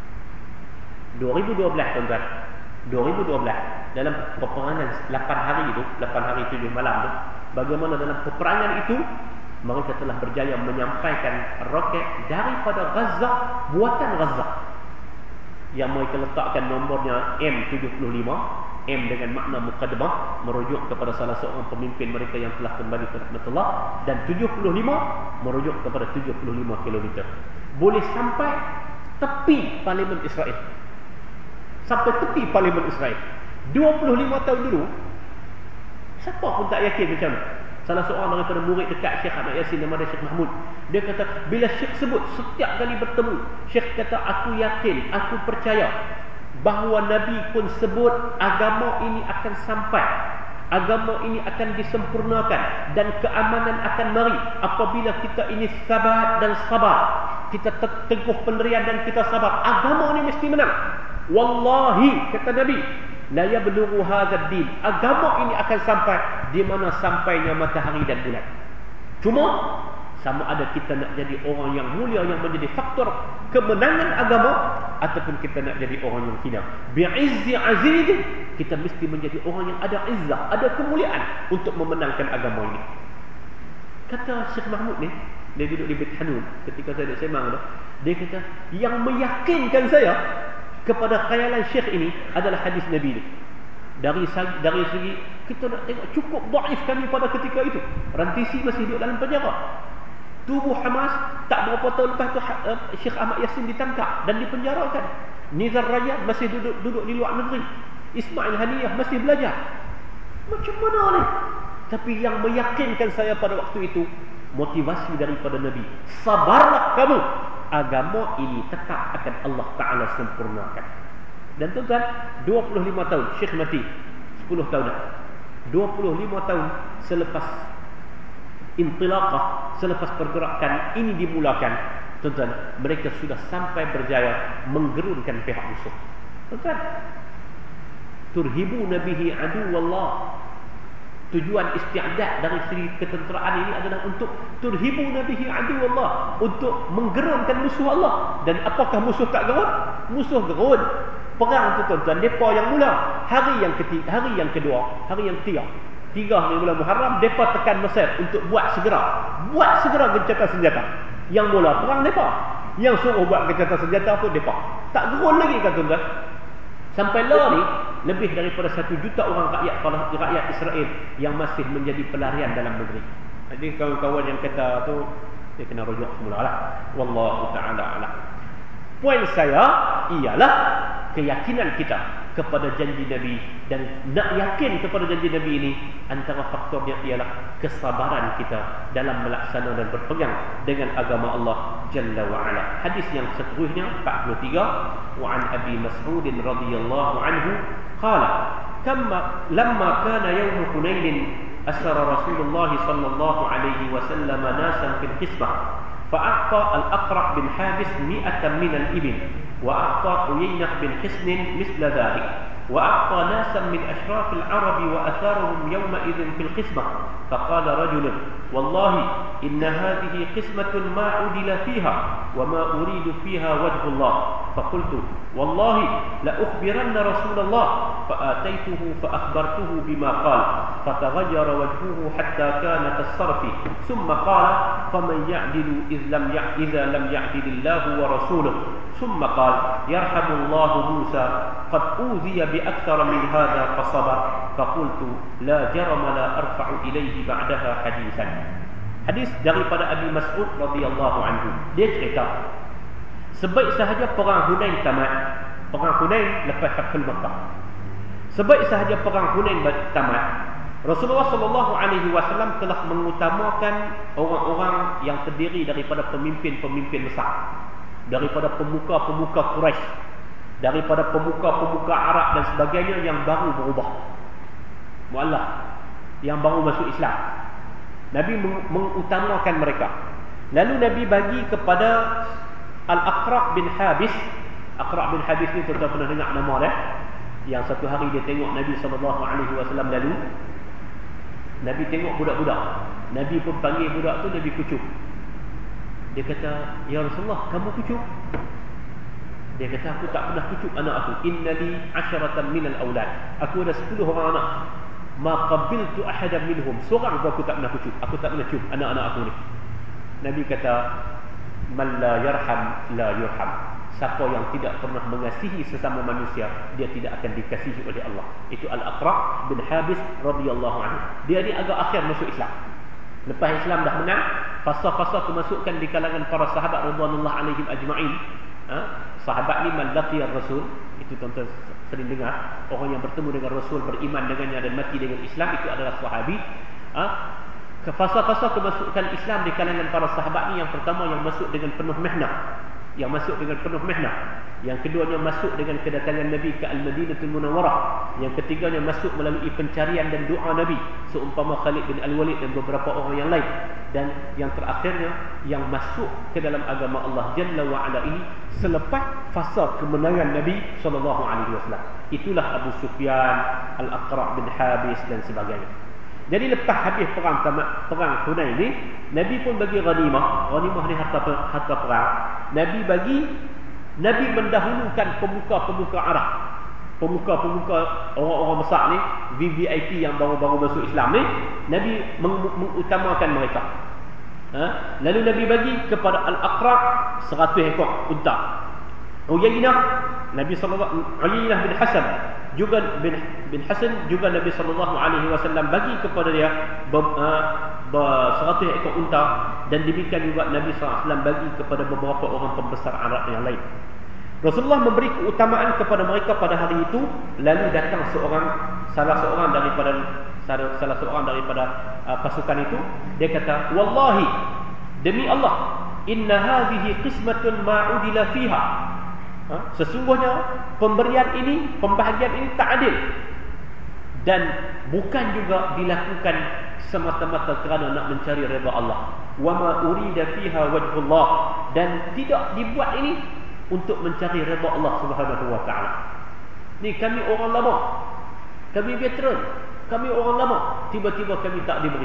dua ribu dua belas tuan-tuan, dua ribu dua belas dalam peperangan lapan hari itu, lapan hari tujuh malam tu, bagaimana dalam peperangan itu mereka telah berjaya menyampaikan roket daripada Gaza, buatan Gaza, yang mereka letakkan nombornya M tujuh puluh lima, M dengan makna muqaddamah, merujuk kepada salah seorang pemimpin mereka yang telah kembali ke rahmatullah, dan tujuh puluh lima merujuk kepada tujuh puluh lima kilometer. Boleh sampai tepi parlimen Israel. Sampai tepi parlimen Israel. dua puluh lima tahun dulu, siapa pun tak yakin macam mana. Salah seorang daripada murid dekat Syekh Ahmad Yasin, nama dia Syekh Mahmud, dia kata bila Syekh sebut setiap kali bertemu, Syekh kata aku yakin, aku percaya bahawa Nabi pun sebut agama ini akan sampai, agama ini akan disempurnakan, dan keamanan akan mari apabila kita ini sabar dan sabar, kita teguh pendirian dan kita sabar, agama ini mesti menang. Wallahi, kata Nabi, la yablughu hadzal din, agama ini akan sampai di mana sampainya matahari dan bulan. Cuma sama ada kita nak jadi orang yang mulia yang menjadi faktor kemenangan agama, ataupun kita nak jadi orang yang hina. Bi'izzi aziz, kita mesti menjadi orang yang ada izzah, ada kemuliaan untuk memenangkan agama ini. Kata Syekh Mahmud ni, dia duduk di Bait Hanun ketika saya duduk semang tu, dia kata yang meyakinkan saya kepada khayalan Syekh ini adalah hadis Nabi ni. Dari dari segi kita nak tengok cukup dhaif kami pada ketika itu. Rantisi masih duduk dalam penjara. Tubuh Hamas tak berapa tahun lepas tu Syekh Ahmad Yasin ditangkap dan dipenjarakan. Nizar Rajab masih duduk duduk di luar negeri. Ismail Haniyah masih belajar. Macam mana ni? Tapi yang meyakinkan saya pada waktu itu motivasi daripada Nabi. Sabarlah kamu, agama ini tetap akan Allah Ta'ala sempurnakan. Dan tuan-tuan, dua puluh lima tahun Syekh mati, sepuluh tahun dah. dua puluh lima tahun selepas intilaqah, selepas pergerakan ini dimulakan, tuan-tuan, mereka sudah sampai berjaya menggerunkan pihak musuh. Tuan-tuan, turhibu nabihi adu wallah. Tujuan istiadat dari segi ketenteraan ini adalah untuk turhibu nabihi adu Allah, untuk menggerunkan musuh Allah. Dan apakah musuh tak gerun? Musuh gerun. Perang tu tuan-tuan, depa yang mula hari yang ketiga, hari yang kedua, hari yang ketiga, tiga hari bulan Muharram, depa tekan Mesir untuk buat segera, buat segera gencatan senjata. Yang mula perang depa, yang suruh buat gencatan senjata pun depa. Tak gerun lagi kan tuan-tuan. Sampai lah ni lebih daripada satu juta orang rakyat rakyat Israel yang masih menjadi pelarian dalam negeri. Jadi kawan-kawan yang kata tu, dia kena rujuk semula lah. Wallahu ta'ala a'lam. Poin saya ialah keyakinan kita kepada janji Nabi, dan nak yakin kepada janji Nabi ini antara faktornya ialah kesabaran kita dalam melaksana dan berpegang dengan agama Allah Jalla wa Ala. Hadis yang seterusnya empat puluh tiga, wa an Abi Mas'ud radhiyallahu anhu qala kamma lamma kana yawm Hunain asara Rasulullah sallallahu alaihi wasallam nasan fil qismah فأعطى الأقرع بن حابس مئة من الإبل وأعطى عيينة بن حصن مثل ذلك وأعطى ناسا من أشراف العرب وأثارهم يومئذ في القسمة فقال رجل والله إن هذه قسمة ما عدل فيها وما أريد فيها وجه الله فقلت والله لأخبرن رسول الله فآتيته فأخبرته بما قال فتغير وجهه حتى كان كالصرف ثم قال فمن يعدل إذ لم إذا لم يعدل الله ورسوله ثم قال يرحم الله موسى قد أوذي بأكثر من هذا فصبر فقلت لا جرم لا أرفع إليه بعدها حديثا. Hadis daripada Abi Mas'ud radhiyallahu anhu. Dia cerita, sebaik sahaja perang Hunain tamat, perang Hunain lepas Fathul Makkah. Sebaik sahaja perang Hunain tamat, Rasulullah sallallahu alaihi wasallam telah mengutamakan orang-orang yang terdiri daripada pemimpin-pemimpin besar, daripada pemuka-pemuka Quraisy, daripada pemuka-pemuka Arab dan sebagainya yang baru berubah, mu'allaf, yang baru masuk Islam. Nabi mengutamakan mereka. Lalu Nabi bagi kepada Al-Aqra' bin Habis. Aqra' bin Habis ni tuan-tuan pernah dengar nama dia. Yang satu hari dia tengok Nabi sallallahu alaihi wasallam lalu. Nabi tengok budak-budak. Nabi pun panggil budak tu, Nabi kucuk. Dia kata, "Ya Rasulullah, kamu kucuk?" Dia kata, "Aku tak pernah kucuk anak aku. Innali asharatan minal aulad." Aku ada sepuluh orang anak. Ma qabiltu ahadan minhum. Seorang pun aku tak pernah kucuk. Aku tak pernah cium anak-anak aku ni. Nabi kata, "Man la yarham la yurham." Siapa yang tidak pernah mengasihi sesama manusia, dia tidak akan dikasihi oleh Allah. Itu Al-Aqra' bin Habis radhiyallahu anhu. Dia ni agak akhir masuk Islam. Lepas Islam dah menang, fasa-fasa kemasukan di kalangan para sahabat radhiyallahu alaihim ajma'in. Ha? Sahabat ni man laqiyar Rasul, itu tuan-tuan sering dengar, orang yang bertemu dengan Rasul, beriman dengannya dan mati dengan Islam, itu adalah sahabi. Ha? Ke fasa-fasa kemasukan Islam di kalangan para sahabat ni, yang pertama yang masuk dengan penuh mihnah, yang masuk dengan penuh mihnah. Yang keduanya masuk dengan kedatangan Nabi ke Al-Madinatul Munawwarah. Yang ketiganya masuk melalui pencarian dan doa Nabi, seumpama Khalid bin Al-Walid dan beberapa orang yang lain. Dan yang terakhirnya yang masuk ke dalam agama Allah Jalla wa Ala ini selepas fasa kemenangan Nabi sallallahu alaihi wasallam. Itulah Abu Sufyan, Al-Aqra' bin Habis dan sebagainya. Jadi lepas habis perang perang Hunain ni, Nabi pun bagi ghanimah. Ghanimah ni harta harta perang. Nabi bagi Nabi mendahulukan pemuka-pemuka Arab, pemuka-pemuka orang-orang besar ni, V V I P yang baru-baru masuk Islam ni, Nabi meng- mengutamakan mereka. Ha? Lalu Nabi bagi kepada Al-Aqra' seratus ekor unta. Uyainah, Nabi sallallahu Uyainah bin Hasan juga bin bin Hasan juga Nabi sallallahu alaihi wasallam bagi kepada dia seratus ekor unta, dan demikian juga Nabi sallallahu alaihi wasallam bagi kepada beberapa orang pembesar Arab yang lain. Rasulullah memberi keutamaan kepada mereka pada hari itu. Lalu datang seorang salah seorang daripada salah, salah seorang daripada uh, pasukan itu. Dia kata, "Wallahi, demi Allah, inna hadhihi qismatun ma udila fiha." Ha? Sesungguhnya pemberian ini, pembahagian ini tak adil, dan bukan juga dilakukan semata-mata kerana nak mencari redha Allah. Wa ma urida fiha wajhullah, dan tidak dibuat ini untuk mencari redha Allah Subhanahu wa taala. Ni kami orang lama, kami veteran, kami orang lama, tiba-tiba kami tak diberi.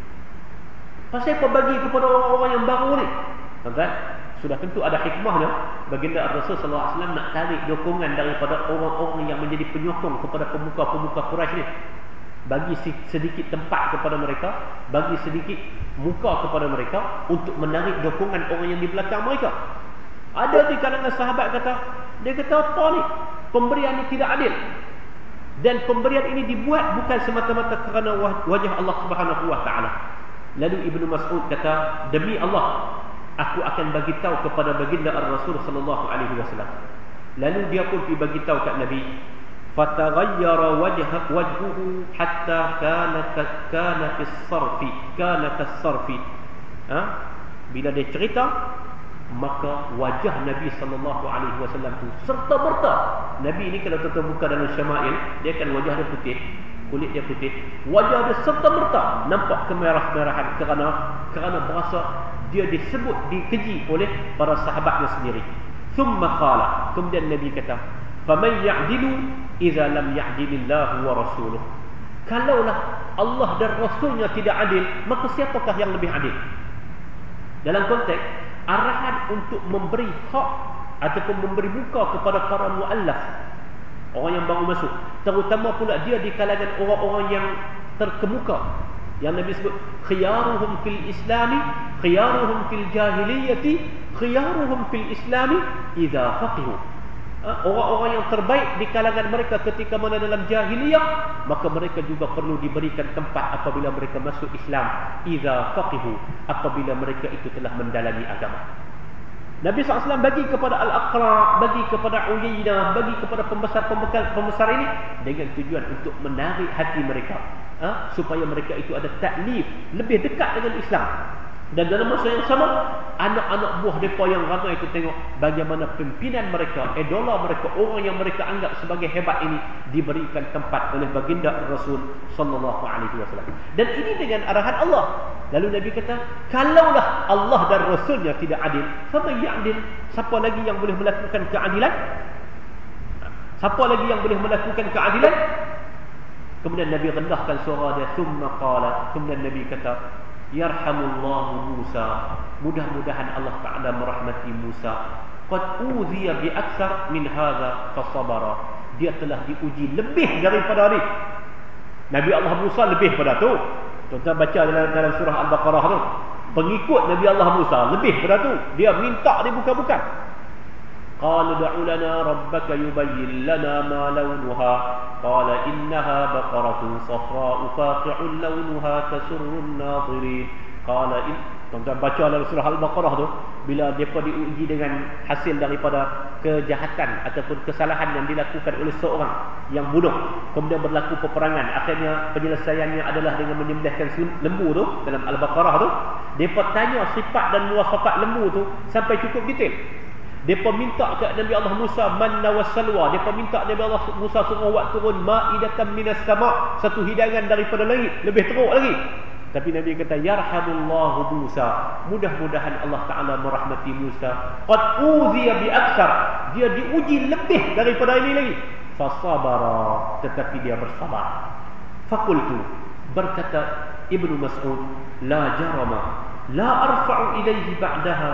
Pasal apa bagi kepada orang-orang yang baru ni? Tuan-tuan, sudah tentu ada hikmahnya. Baginda Rasul sallallahu alaihi wasallam nak tarik dukungan daripada orang-orang yang menjadi penyokong kepada pemuka-pemuka Quraisy ni. Bagi sedikit tempat kepada mereka, bagi sedikit muka kepada mereka, untuk menarik dukungan orang yang di belakang mereka. Ada di kalangan sahabat kata, dia kata, "Apa ni? Pemberian ini tidak adil." Dan pemberian ini dibuat bukan semata-mata kerana wajah Allah Subhanahu wa taala. Lalu Ibnu Mas'ud kata, "Demi Allah, aku akan bagi tahu kepada baginda Ar-Rasul sallallahu alaihi wasallam." Lalu dia pun pergi bagi tahu kat Nabi. Fataghayyara wajha wajhuhu hatta kana kana fis-sarfi, kana kas-sarfi. Ha? Bila dia cerita, maka wajah Nabi sallallahu alaihi wasallam tu serta merta. Nabi ni kalau kita buka dalam Syama'il, dia kan wajah dia putih, kulit dia putih, wajah dia serta merta nampak kemerah-merahan kerana kerana berasa dia disebut, dikeji oleh para sahabatnya sendiri. Thumma qala, kemudian Nabi kata, "Faman ya'dilu idza lam ya'dilillahu wa rasuluh." Kalaulah Allah dan Rasulnya tidak adil, maka siapakah yang lebih adil? Dalam konteks arahan untuk memberi hak ataupun memberi muka kepada para muallaf, orang yang baru masuk, terutama pula dia di kalangan orang-orang yang terkemuka, Yang Nabi sebut khiyaruhum fil islami, khiyaruhum fil jahiliyati, khiyaruhum fil islami idza faqihu. Orang-orang yang terbaik di kalangan mereka ketika mana dalam jahiliyah, maka mereka juga perlu diberikan tempat apabila mereka masuk Islam, idza faqihu, apabila mereka itu telah mendalami agama. Nabi sallallahu alaihi wasallam bagi kepada Al-Aqra, bagi kepada Uyainah, bagi kepada pembesar-pembesar ini dengan tujuan untuk menarik hati mereka, ha? supaya mereka itu ada taklif, lebih dekat dengan Islam. Dan dalam masa yang sama, anak-anak buah mereka yang ramai itu tengok bagaimana pimpinan mereka, idola mereka, orang yang mereka anggap sebagai hebat ini diberikan tempat oleh baginda Rasul sallallahu alaihi wasallam. Dan ini dengan arahan Allah. Lalu Nabi kata, kalaulah Allah dan Rasulnya tidak adil, faman ya'dil? Siapa lagi yang boleh melakukan keadilan? Siapa lagi yang boleh melakukan keadilan? Kemudian Nabi rendahkan suara dia, thumma qala, kemudian Nabi kata, yarhamullahu Musa, mudah-mudahan Allah Ta'ala merahmati Musa, qad uziya bi aktsar min hadza fasabara, dia telah diuji lebih daripada ini. Nabi Allah Musa lebih pada tu. Tuan-tuan baca dalam, dalam surah Al-Baqarah tu, pengikut Nabi Allah Musa lebih pada tu, dia minta dia bukan-bukan. Qala da'u lana rabbaka yubayyin lana ma launuha, qala innaha baqaratun safra'u faqi'un launuha tasurrun nadirin. Qala in, tuan-tuan baca dalam surah Al-Baqarah tu, bila mereka diuji dengan hasil daripada kejahatan ataupun kesalahan yang dilakukan oleh seorang yang bunuh, kemudian berlaku peperangan, akhirnya penyelesaiannya adalah dengan menyembelihkan lembu tu. Dalam Al-Baqarah tu mereka tanya sifat dan muwasafat lembu tu sampai cukup detail. Mereka minta ke Nabi Allah Musa manna wassalwa. Mereka minta Nabi Allah Musa suruh buat turun ma'idatan minas sama', satu hidangan daripada langit, lebih teruk lagi. Tapi Nabi kata yarhamullahu Musa, mudah-mudahan Allah Ta'ala merahmati Musa, qad uziya bi aktsar, dia diuji lebih daripada ini lagi. Fasabara, tetapi dia bersabar. Faqultu, berkata Ibnu Mas'ud, la jarama la arfa'u ilaihi ba'daha,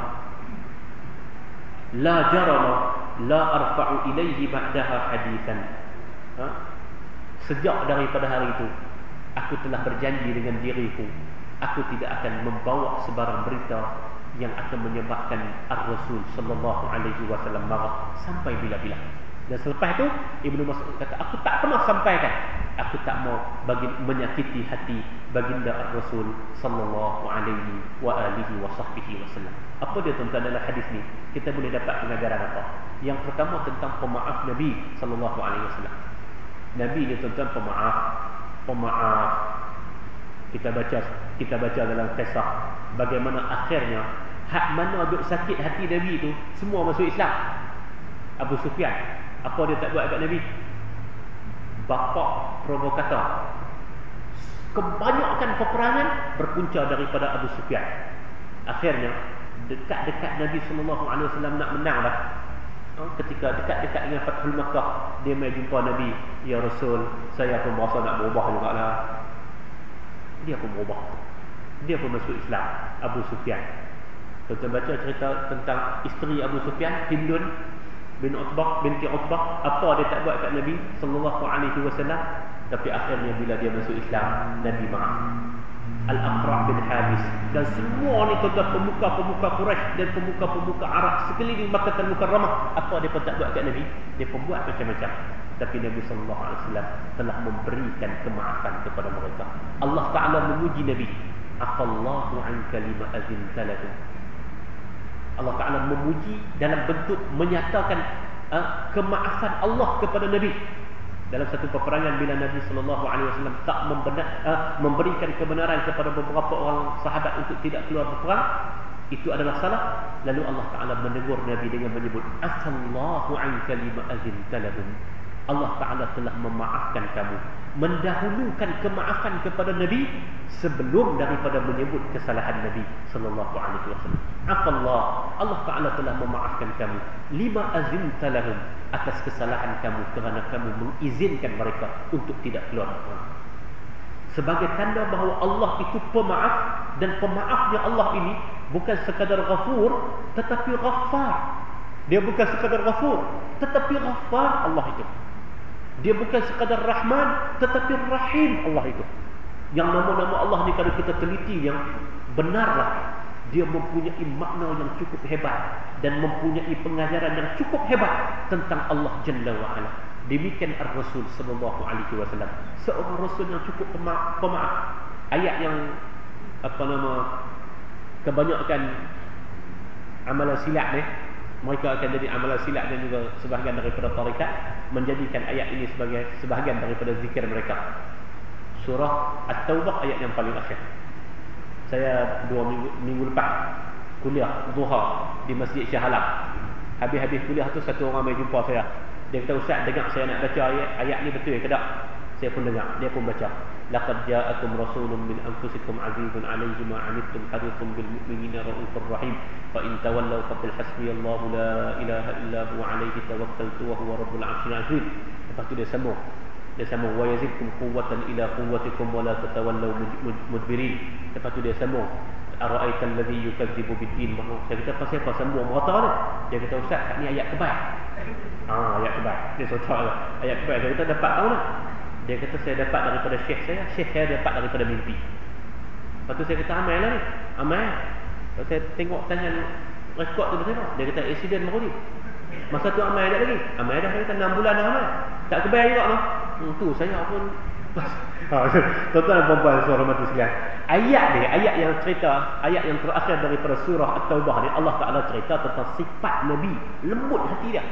la jarama la arfa'u ilaihi ba'daha hadithan. Ha? Sejak daripada hari itu aku telah berjanji dengan diriku, aku tidak akan membawa sebarang berita yang akan menyebabkan Ar-Rasul sallallahu alaihi wasallam marah sampai bila-bila. Dan selepas itu Ibnu Mas'ud kata, aku tak pernah sampaikan, aku tak mau bagi menyakiti hati baginda Ar-Rasul sallallahu alaihi wa alihi wa sahbihi wasallam. Apa dia tuan-tuan dalam hadis ni? Kita boleh dapat pengajaran apa? Yang pertama tentang pemaaf Nabi sallallahu alaihi wasallam. Nabi ni tuan-tuan pemaaf, pemaaf. Kita baca kita baca dalam kisah bagaimana akhirnya hak mana duk sakit hati Nabi tu semua masuk Islam. Abu Sufyan, apa dia tak buat kat Nabi? Bapak provokator. Kebanyakan peperangan berpunca daripada Abu Sufyan. Akhirnya dekat-dekat Nabi sallallahu alaihi wasallam nak menang dah. Ketika dekat-dekat dengan Fathul Makkah, dia mai jumpa Nabi, ya Rasul, saya pun berasa nak berubah jugalah. Dia pun berubah. Dia pun masuk Islam, Abu Sufyan. Kita baca cerita tentang isteri Abu Sufyan, Hindun bin Utbah binti Utbah, apa dia tak buat kat Nabi sallallahu alaihi wasallam, tapi akhirnya bila dia masuk Islam, Nabi maaf. Al-Aqra' bin Habis dan semua ni tuan-tuan pemuka-pemuka Quraisy dan pemuka-pemuka Arab sekeliling Makkah dan Mukarramah, apa dia pun tak buat kat Nabi, dia pun buat macam-macam. Tapi Nabi sallallahu alaihi wasallam telah memberikan kemaafan kepada mereka. Allah Taala memuji Nabi, afallahu anka lima azinta lahum. Allah Taala memuji dalam bentuk menyatakan uh, kemaafan Allah kepada Nabi. Dalam satu peperangan bila Nabi sallallahu alaihi wasallam tak membenar, uh, memberikan kebenaran kepada beberapa orang sahabat untuk tidak keluar berperang, itu adalah salah. Lalu Allah Taala menegur Nabi dengan menyebut asallahu anka lima azinta lahum. Allah Taala telah memaafkan kamu, mendahulukan kemaafan kepada Nabi sebelum daripada menyebut kesalahan Nabi sallallahu alaihi wasallam. Afallah, Allah Taala telah memaafkan kamu lima azinta lahum, atas kesalahan kamu kerana kamu mengizinkan mereka untuk tidak keluar berperang. Sebagai tanda bahawa Allah itu pemaaf, dan pemaafnya Allah ini bukan sekadar ghafur tetapi ghaffar. Dia bukan sekadar ghafur tetapi ghaffar Allah itu. Dia bukan sekadar Rahman tetapi Rahim Allah itu. Yang nama-nama Allah ni kalau kita teliti yang benarlah, dia mempunyai makna yang cukup hebat dan mempunyai pengajaran yang cukup hebat tentang Allah Jalla wa'ala. Demikian Ar-Rasul sallallahu alaihi wasallam, seorang Rasul yang cukup pemaaf, pemaaf. Ayat yang apa nama, kebanyakan amalan silap ni, mereka akan jadi amalan silap dan juga sebahagian daripada tarikat menjadikan ayat ini sebagai sebahagian daripada zikir mereka. Surah At-Taubah ayat yang paling akhir. Saya dua minggu, minggu lepas kuliah duha di Masjid Shah Alam. Habis-habis kuliah tu satu orang mai jumpa saya. Dia kata, "Ustaz, dengar saya nak baca ayat, ayat ni betul ke tak?" Saya pun dengar, dia pun baca. Laqad ja'akum rasulun min anfusikum 'azizun 'alayhi ma 'anittum harisun bil mu'minina raufur rahim fa in tawallaw faqul hasbiyallahu la ilaha illa huwa 'alayhi tawakkaltu wa huwa rabbul 'arsyil 'azim. Lepas tu dia sambung. Dia sambung wa yazidkum quwwatan ila quwwatikum wa la tatawallaw mudbirin. Lepas tu dia sambung ara'aital ladzi yukadzibu bid-din. Saya kata, pasal apa sambung merata ni? Dia kata, "Ustaz, kat ni ayat kebal." Ah, ayat kebal. Dia sotak ayat kebal. Saya kata, dapat tahu tak? Dia kata, saya dapat daripada syekh saya, syekh saya dapat daripada mimpi. Lepas tu saya kata, amal lah ni, amal. Lepas saya tengok tanya rekod tu betul. Dia kata, accident baru ni. Masa tu amal dah lagi. Amal dah, dia kata enam bulan dah amal. Tak kebal juga no. Hmm, tu saya pun tuan-tuan dan puan-puan suara mati sekalian. Ayat ni, ayat yang cerita, ayat yang terakhir daripada surah At-Taubah ni, Allah Ta'ala cerita tentang sifat Nabi, lembut hati dia.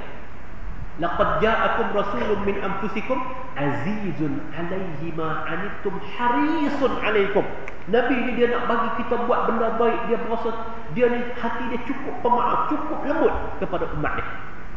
Laqad ja'akum rasulun min anfusikum azizun 'alaihi ma 'anittum harisun 'alaikum. Nabi ni dia nak bagi kita buat benda baik, dia berasa dia ni hati dia cukup pemaaf, cukup lembut kepada umat ni.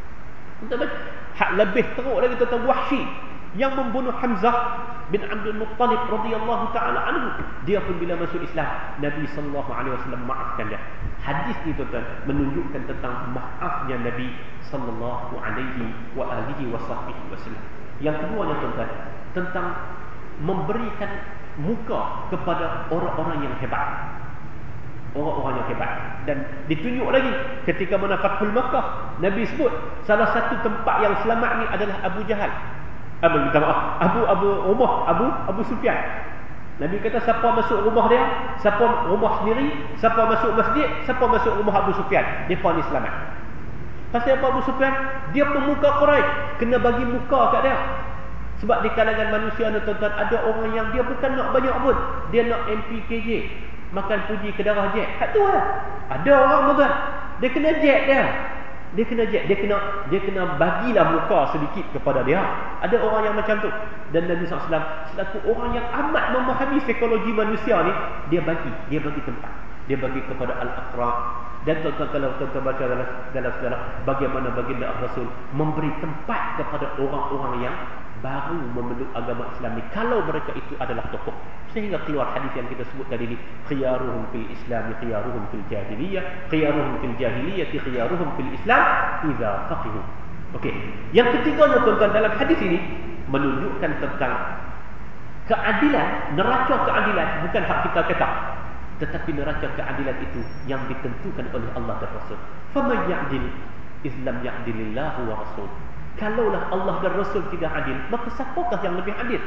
Untuk hak lebih teruk lagi tentang Wahsy yang membunuh Hamzah bin Abdul Muttalib radhiyallahu taala anhu. Dia pun bila masuk Islam, Nabi sallallahu alaihi wasallam maafkan dia. Hadis ni tuan-tuan menunjukkan tentang maafnya Nabi sallallahu alaihi wa alihi wasallam. Yang keduanya tuan-tuan, tentang memberikan muka kepada orang-orang yang hebat. Orang-orang yang hebat. Dan ditunjuk lagi ketika mana Fathul Makkah, Nabi sebut salah satu tempat yang selamat ni adalah Abu Jahal. Abu minta maaf, Abu Abu rumah Abu Abu Sufyan. Nabi kata, siapa masuk rumah dia, siapa rumah sendiri, siapa masuk masjid, siapa masuk rumah Abu Sufyan, depa ni selamat. Pasal apa Abu Sufyan? Dia pemuka Quraisy, kena bagi muka kat dia. Sebab di kalangan manusia ni tuan-tuan, ada orang yang dia bukan nak banyak pun, dia nak M P K J, makan puji ke darah jet. Hak tu lah. Ada orang tuan, dia kena jet dia. Dia kena jet, dia kena dia kena bagilah muka sedikit kepada dia. Ada orang yang macam tu. Dan Nabi sallallahu alaihi wasallam selaku orang yang amat memahami psikologi manusia ni, dia bagi, dia bagi tempat. Dia bagi kepada al-aqra. Dan tuan-tuan kalau tuan-tuan baca dalam dalam sejarah bagaimana baginda Rasul memberi tempat kepada orang-orang yang baru memeluk agama Islam ni, kalau mereka itu adalah tokoh. Sehingga keluar hadis yang kita sebut tadi ni, khiyaruhum fil Islam khiyaruhum fil jahiliyah, khiyaruhum fil jahiliyah khiyaruhum fil Islam idza faqihu. Okey. Yang ketiganya tuan-tuan, dalam hadis ini menunjukkan tentang keadilan, neraca keadilan bukan hak kita kata, tetapi neraca keadilan itu yang ditentukan oleh Allah dan Rasul. Faman ya'dil Islam ya'dilillahu wa rasul. Kalaulah Allah dan Rasul tidak adil, maka siapakah yang lebih adil?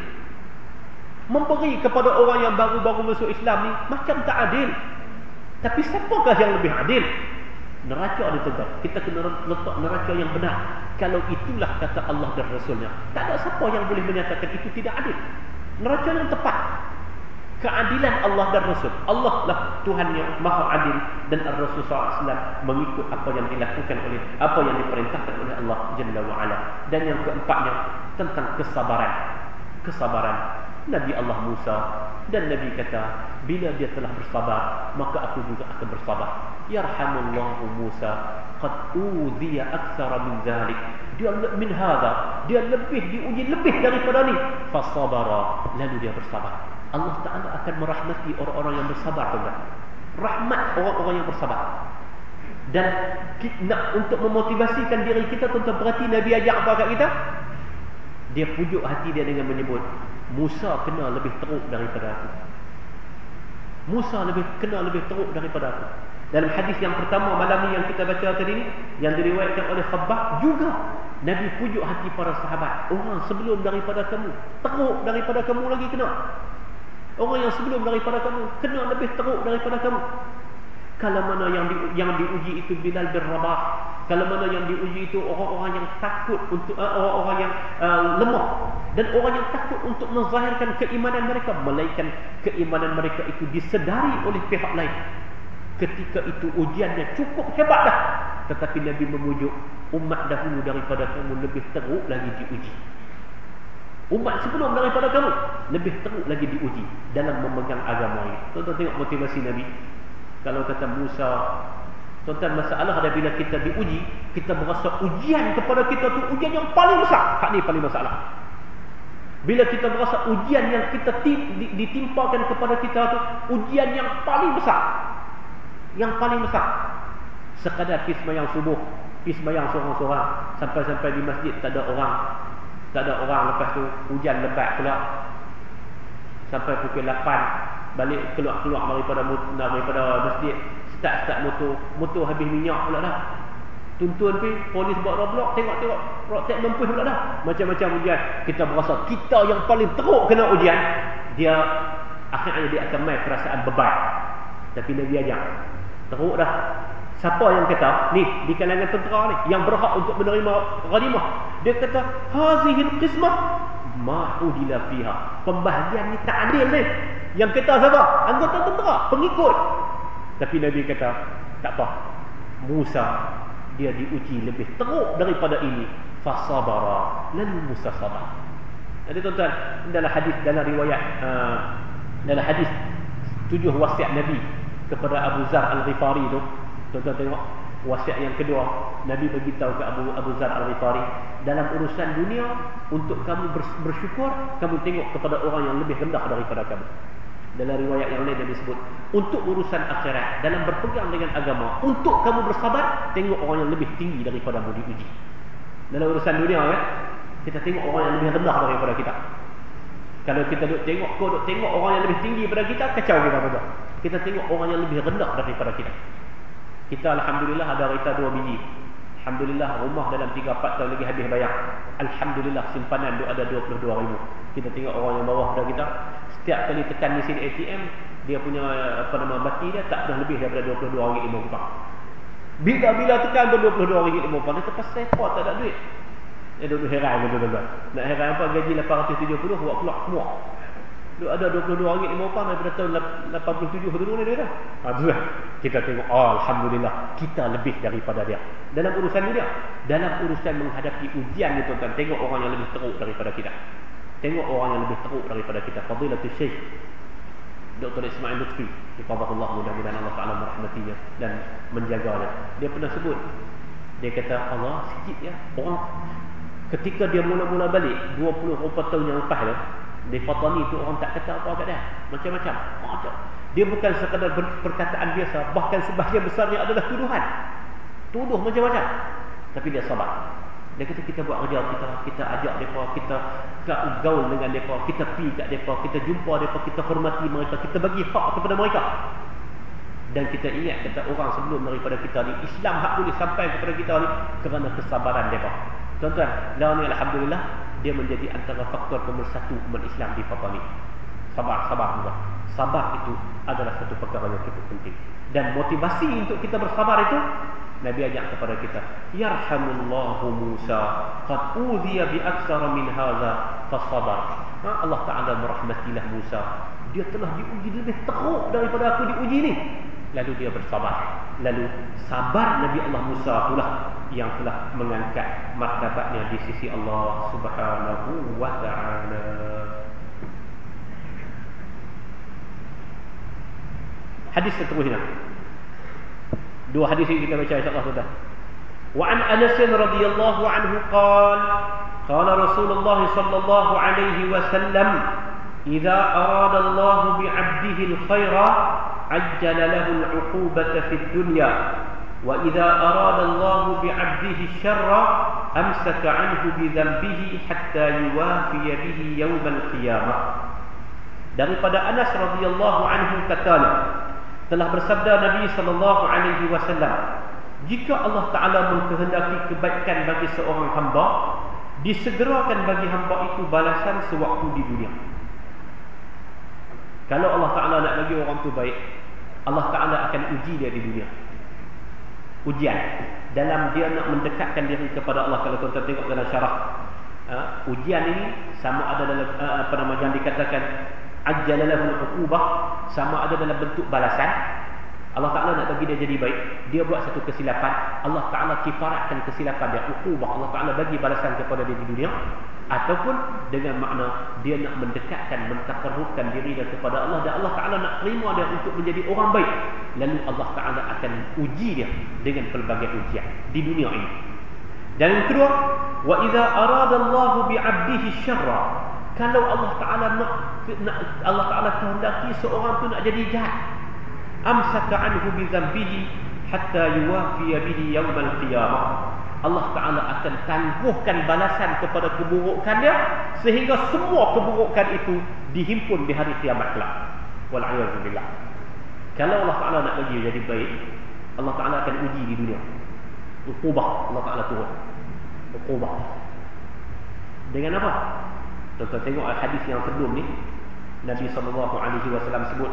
Memberi kepada orang yang baru-baru masuk Islam ni macam tak adil. Tapi siapakah yang lebih adil? Neraca dia tegak. Kita kena letak neraca yang benar. Kalau itulah kata Allah dan Rasulnya, tak ada siapa yang boleh menyatakan itu tidak adil. Neraca yang tepat. Keadilan Allah dan Rasul. Allah lah Tuhan yang maha adil, dan Rasul sallallahu alaihi wasallam mengikut apa yang dilakukan oleh, apa yang diperintahkan oleh Allah Jalla wa'ala. Dan yang keempatnya tentang kesabaran. Kesabaran Nabi Allah Musa, dan Nabi kata, bila dia telah bersabar, maka aku juga akan bersabar. Yarhamullahu Musa qad udhiya aktsara min zalik. Dia min hadha, dia lebih diuji lebih daripada ni. Fasabara, lalu dia bersabar. Allah Ta'ala akan merahmati orang-orang yang bersabar, tuan-tuan. Rahmat orang-orang yang bersabar. Dan nak untuk memotivasikan diri kita, tuan-tuan perhati Nabi ajak apa kat kita? Dia pujuk hati dia dengan menyebut, Musa kena lebih teruk daripada aku. Musa lebih kena lebih teruk daripada aku. Dalam hadis yang pertama malam ni yang kita baca tadi ni, yang diriwayatkan oleh Khabbab, juga Nabi pujuk hati para sahabat. Orang sebelum daripada kamu teruk daripada kamu lagi kena. Orang yang sebelum daripada kamu kena lebih teruk daripada kamu. Kalau mana yang di, yang diuji itu Bilal bin Rabah, kalau mana yang diuji itu orang-orang yang takut untuk uh, orang-orang yang uh, lemah, dan orang yang takut untuk menzahirkan keimanan mereka, melainkan keimanan mereka itu disedari oleh pihak lain. Ketika itu ujiannya cukup hebat dah, tetapi Nabi memujuk umat dahulu daripada kamu lebih teruk lagi diuji. Umat sebelum daripada kamu lebih teruk lagi diuji dalam memegang agama ini. Tuan-tuan tengok motivasi Nabi. Kalau kata Musa, tuan-tuan, masalah ada bila kita diuji, kita merasa ujian kepada kita tu ujian yang paling besar. Hak ni paling masalah. Bila kita merasa ujian yang kita ditimpakan kepada kita tu ujian yang paling besar, yang paling besar. Sekadar pergi sembahyang subuh, pergi sembahyang seorang-seorang, sampai-sampai di masjid tak ada orang, tak ada orang, lepas tu hujan lebat pula, sampai pukul lapan balik keluar-keluar daripada daripada masjid, start-start motor, motor habis minyak pula dah. Tuntun pergi, polis buat roadblock, tengok-tengok rotek lempus pula dah. Macam-macam ujian. Kita berasa kita yang paling teruk kena ujian. Dia akhirnya dia akan main perasaan beban. Tapi Nabi ajar, teruk dah. Siapa yang kata ni di kalangan tentera ni yang berhak untuk menerima ghanimah, dia kata hazihil qismah ma udila fiha. Pembahagian ni tak adil ni. Yang kata siapa? Anggota tentera, pengikut. Tapi Nabi kata tak apa, Musa dia diuji lebih teruk daripada ini, fasabara, lalu Musa sabar. Jadi tuan-tuan, dalam hadis, dalam riwayat uh, dalam hadis tujuh wasiat Nabi kepada Abu Zar Al-Ghifari tu, tuan-tuan tengok wasiat yang kedua, Nabi beritahu ke Abu Abu Zar Al-Ghifari, dalam urusan dunia untuk kamu bersyukur, kamu tengok kepada orang yang lebih rendah daripada kamu. Dalam riwayat yang lain dia disebut, untuk urusan akhirat, dalam berpegang dengan agama, untuk kamu bersabar, tengok orang yang lebih tinggi daripadamu diuji. Dalam urusan dunia kan, kita tengok orang yang lebih rendah daripada kita. Kalau kita duk tengok, kau duk tengok orang yang lebih tinggi daripada kita, kacau kita betul. Kita tengok orang yang lebih rendah daripada kita. Kita alhamdulillah ada kereta dua biji. Alhamdulillah rumah dalam tiga empat tahun lagi habis bayar. Alhamdulillah simpanan duk ada dua puluh dua ribu. Kita tengok orang yang bawah pada kita, setiap kali tekan mesin A T M, dia punya apa nama baki dia tak pernah lebih daripada dua puluh dua ringgit lima puluh. Bila-bila tekan dua puluh dua ringgit lima puluh, dia terpaksa repot tak ada duit. Dia duduk heran betul-betul. Nak heran apa, gaji lapan ratus tujuh puluh buat keluar semua. Duk ada dua puluh dua ringgit lima puluh daripada tahun lapan puluh tujuh dulu ni dia dah. Ha tu lah. Kita tengok, oh, alhamdulillah kita lebih daripada dia. Dalam urusan dia, dalam urusan menghadapi ujian ni tuan-tuan, tengok orang yang lebih teruk daripada kita. Tengok orang yang lebih teruk daripada kita. Fadilatul Syekh Doktor Ismail Lutfi, hifazahullah, mudah-mudahan Allah Taala merahmatinya dan menjaganya. Dia pernah sebut, dia kata, Allah sikit ya, orang ketika dia mula-mula balik dua puluh empat tahun yang lepas tu, di Fatani tu orang tak kata apa kat dia, macam-macam. Dia bukan sekadar perkataan biasa, bahkan sebahagian besarnya adalah tuduhan. Tuduh macam-macam. Tapi dia sabar. Dia kata kita buat kerja kita, kita ajak mereka, kita gaul dengan mereka, kita pergi kat mereka, kita jumpa mereka, kita hormati mereka, kita bagi hak kepada mereka. Dan kita ingat kata orang sebelum daripada kita ni, Islam hak boleh sampai kepada kita ni kerana kesabaran mereka. Tuan-tuan, lawan ni alhamdulillah dia menjadi antara faktor pemersatu umat Islam di Papua ni. Sabar, sabar juga. Sabar itu adalah satu perkara yang cukup penting. Dan motivasi untuk kita bersabar itu Nabi ajak kepada kita, yarhamullahu Musa qad udhiya bi aktsara min hadza fasabar. Ha, Allah Taala merahmatilah Musa, dia telah diuji lebih teruk daripada aku diuji ni, lalu dia bersabar. Lalu sabar Nabi Allah Musa itulah yang telah mengangkat martabatnya di sisi Allah Subhanahu wa taala. Hadis seterusnya, dua hadis yang kita baca insya-Allah sudah. Wa an Anas radhiyallahu anhu qala qala Rasulullah sallallahu alaihi wasallam idza arada Allah bi 'abdihi al-khaira ajjala lahu al-'uqubata fi ad-dunya wa idza arada Allah bi 'abdihi asy-syarra amsaka 'anhu bi dhanbihi hatta yuwafiya bihi yawm al-qiyamah. Daripada Anas radhiyallahu anhu katanya, telah bersabda Nabi sallallahu alaihi wasallam, jika Allah Taala mengkehendaki kebaikan bagi seorang hamba, disegerakan bagi hamba itu balasan sewaktu di dunia. Kalau Allah Ta'ala nak bagi orang tu baik, Allah Ta'ala akan uji dia di dunia. Ujian dalam dia nak mendekatkan diri kepada Allah. Kalau tuan-tuan tengok dalam syarah, uh, ujian ini sama ada dalam uh, apa nama yang dikatakan ajjalalahul uqubah, sama ada dalam bentuk balasan. Allah Ta'ala nak bagi dia jadi baik, dia buat satu kesilapan, Allah Ta'ala kifaratkan kesilapan dia, uqubah, Allah Ta'ala bagi balasan kepada dia di dunia. Ataupun dengan makna dia nak mendekatkan, mentaqarrubkan diri dia kepada Allah, dan Allah Ta'ala nak terima dia untuk menjadi orang baik. Lalu Allah Ta'ala akan uji dia dengan pelbagai ujian di dunia ini. Dan yang kedua, wa idza aradallahu bi'abdihi syarra, kalau Allah Ta'ala nak, nak Allah Ta'ala kehendaki seorang tu nak jadi jahat, amsaka anhu bi dhanbihi hatta yuwafiya bihi yaumal qiyamah. Allah Ta'ala akan tangguhkan balasan kepada keburukan dia sehingga semua keburukan itu dihimpun di hari kiamat kelak. Wal'iyadzubillah. Kalau Allah Ta'ala nak bagi jadi baik, Allah Ta'ala akan uji di dunia. Uqubah Allah Ta'ala turun. Uqubah. Dengan apa? Tuan-tuan tengok hadis yang sebelum ni, Nabi sallallahu alaihi wasallam sebut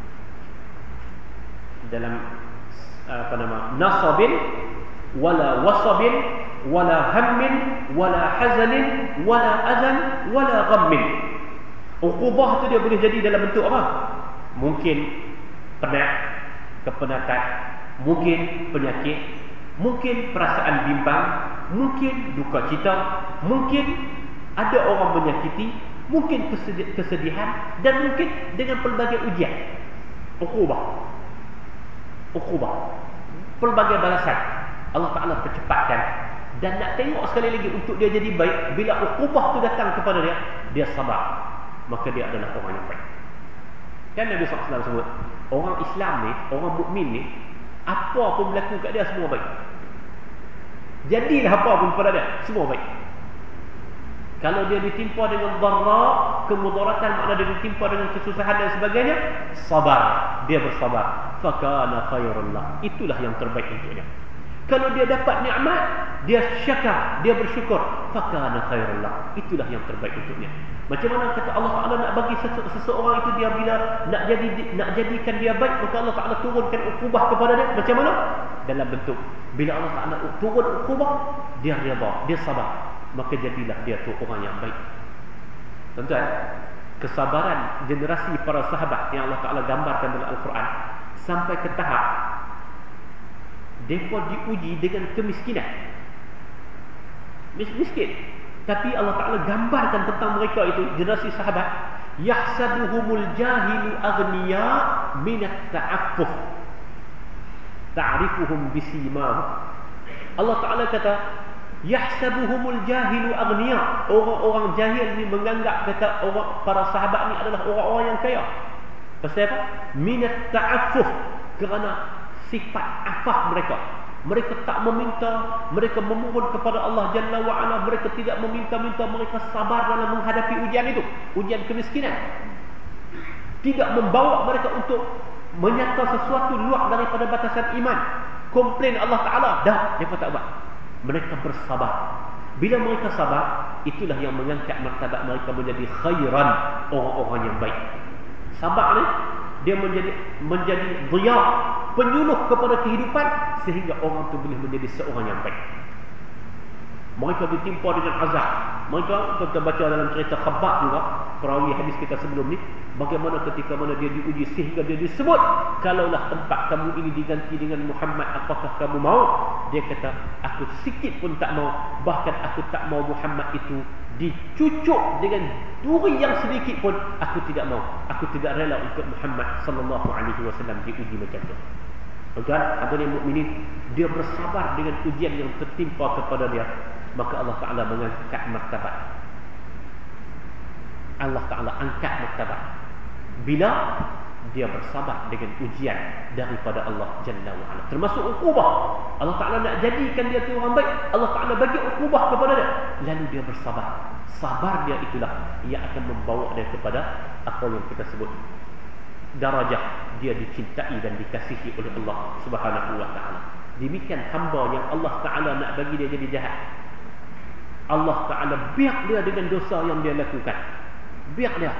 dalam apa nama, nasabin wala wasabin wala hammin wala hazanin wala adhan wala ghammin. Uqubah tu dia boleh jadi dalam bentuk apa? Mungkin penat, kepenatan, mungkin penyakit, mungkin perasaan bimbang, mungkin duka cita, mungkin ada orang menyakiti, mungkin kesedihan, dan mungkin dengan pelbagai ujian. Uqubah. Uqubah, pelbagai balasan Allah Ta'ala percepatkan. Dan nak tengok sekali lagi untuk dia jadi baik, bila uqubah tu datang kepada dia, dia sabar, maka dia adalah orang yang baik. Kan Nabi sallallahu alaihi wasallam sebut, orang Islam ni, orang mukmin ni, apa pun berlaku kat dia semua baik. Jadilah apa pun pada dia, semua baik. Kalau dia ditimpa dengan dharra, kemudaratan, makna dia ditimpa dengan kesusahan dan sebagainya, sabar, dia bersabar, fakana khairul lah, itulah yang terbaik untuknya. Kalau dia dapat nikmat, dia syakar, dia bersyukur, fakana khairul lah, itulah yang terbaik untuknya. Macam mana kata Allah Ta'ala nak bagi seseorang itu, dia bila nak jadi nak jadikan dia baik, maka Allah Ta'ala turunkan ukubah kepada dia. Macam mana? Dalam bentuk, bila Allah Ta'ala turun ukubah, dia redha, dia sabar, maka jadilah dia tu orang yang baik. Tuan-tuan, kesabaran generasi para sahabat yang Allah Ta'ala gambarkan dalam Al-Quran, sampai ke tahap mereka diuji dengan kemiskinan, miskin. Tapi Allah Ta'ala gambarkan tentang mereka itu, generasi sahabat, yahsabuhumul jahilu aghniya minat ta'affuf ta'rifuhum bisimahum. Allah Ta'ala kata yahsabuhumul jahilu aghniya, orang-orang jahil ni menganggap kata orang, para sahabat ni adalah orang-orang yang kaya. Pasal apa? Minat ta'affuf, kerana sifat afaf mereka. Mereka tak meminta, mereka memohon kepada Allah Jalla wa'ala, mereka tidak meminta-minta, mereka sabar dalam menghadapi ujian itu, ujian kemiskinan. Tidak membawa mereka untuk menyata sesuatu luar daripada batasan iman. Komplain Allah Ta'ala, dah, mereka tak buat. Mereka bersabar. Bila mereka sabar, itulah yang mengangkat martabat mereka menjadi khairan, orang-orang yang baik. Sabar ni, dia menjadi menjadi dhiya, penyuluh kepada kehidupan, sehingga orang tu boleh menjadi seorang yang baik. Mereka ditimpa dengan azab. Mereka, kita baca dalam cerita Khabbab juga, perawi hadis kita sebelum ni, bagaimana ketika mana dia diuji sehingga dia disebut, kalaulah tempat kamu ini diganti dengan Muhammad, apakah kamu mau? Dia kata, aku sikit pun tak mau. Bahkan aku tak mau Muhammad itu dicucuk dengan duri yang sedikit pun, aku tidak mau. Aku tidak rela untuk Muhammad sallallahu alaihi wasallam diuji macam tu. Tuan, hadirin mukminin, dia bersabar dengan ujian yang tertimpa kepada dia, maka Allah Ta'ala mengangkat martabat. Allah Ta'ala angkat martabat bila dia bersabar dengan ujian daripada Allah Jalla wa'ala, termasuk ukubah. Allah Ta'ala nak jadikan dia tu orang baik, Allah Ta'ala bagi ukubah kepada dia, lalu dia bersabar. Sabar dia itulah yang akan membawa dia kepada apa yang kita sebut darajah, dia dicintai dan dikasihi oleh Allah Subhanahu wa Ta'ala. Demikian hamba yang Allah Ta'ala nak bagi dia jadi jahat, Allah Ta'ala biar dia dengan dosa yang dia lakukan, biar dia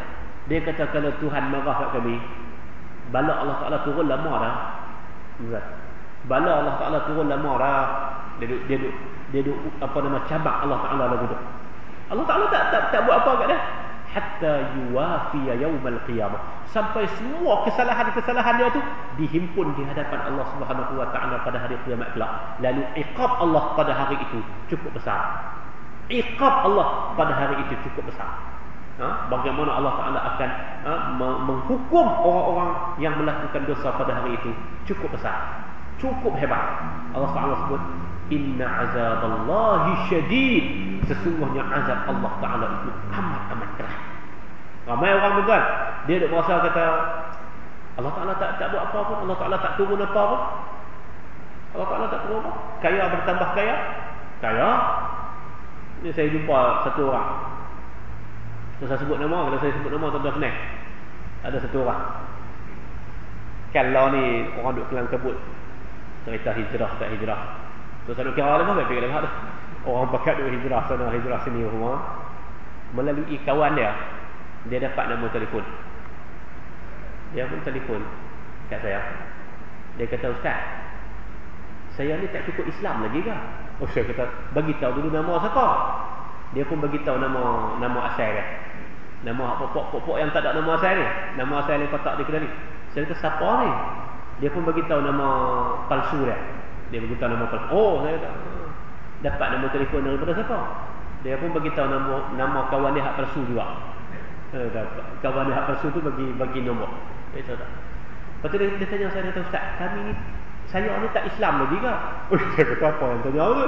Dia kata kalau Tuhan marah kat kami, bala Allah Ta'ala turun lama dah. Bala Allah Ta'ala turun lama dah. Dia duk, dia duk, dia duk apa nama cabak Allah Ta'ala lagu tu. Allah Ta'ala tak tak, tak buat apa kat dia. Hatta yuwafiya yaumal qiyamah. Sampai semua kesalahan-kesalahan dia tu dihimpun di hadapan Allah Subhanahu wa Ta'ala pada hari kiamat kelak. Lalu iqab Allah pada hari itu cukup besar. Iqab Allah pada hari itu cukup besar. Ha? Bagaimana Allah Ta'ala akan ha, menghukum orang-orang yang melakukan dosa pada hari itu cukup besar, cukup hebat. Allah Ta'ala sebut inna azaballahi syadid. Sesungguhnya azab Allah Ta'ala itu amat-amat keras. Ramai orang tuan, dia duk merasa kata Allah Ta'ala tak, tak buat apa pun, Allah Ta'ala tak turun apa pun, Allah Ta'ala tak turun apa. Kaya bertambah kaya, kaya. Ini saya jumpa satu orang, saya sebut nama, kalau saya sebut nama tuan-tuan kenal. Ada satu orang, kalau ni orang duk kelang kabut cerita hijrah tak hijrah, tu saya duk kira lama tak fikir lama dah. Orang pakat duk hijrah sana hijrah sini semua. Melalui kawan dia, dia dapat nombor telefon. Dia pun telefon kat saya. Dia kata, Ustaz, saya ni tak cukup Islam lagi ke? Oh, saya kata, bagi tahu dulu nama siapa. Dia pun bagi tahu nama nama asal dia. Nama pokok-pokok yang tak ada nama asal ni. Nama asal yang kotak dia kena ni. Saya kata, siapa ni? Dia pun bagi tahu nama palsu dia. Dia bagi tahu nama palsu. Oh, saya kata, dapat nombor telefon daripada siapa? Dia pun bagi tahu nama nama kawan dia hak palsu juga. Kawan dia hak palsu tu bagi bagi nombor. Eh, tahu tak? Lepas tu dia, dia tanya saya, dia kata, Ustaz, kami ni, saya ni tak Islam lagi ke? Oh, saya kata, apa yang tanya tu?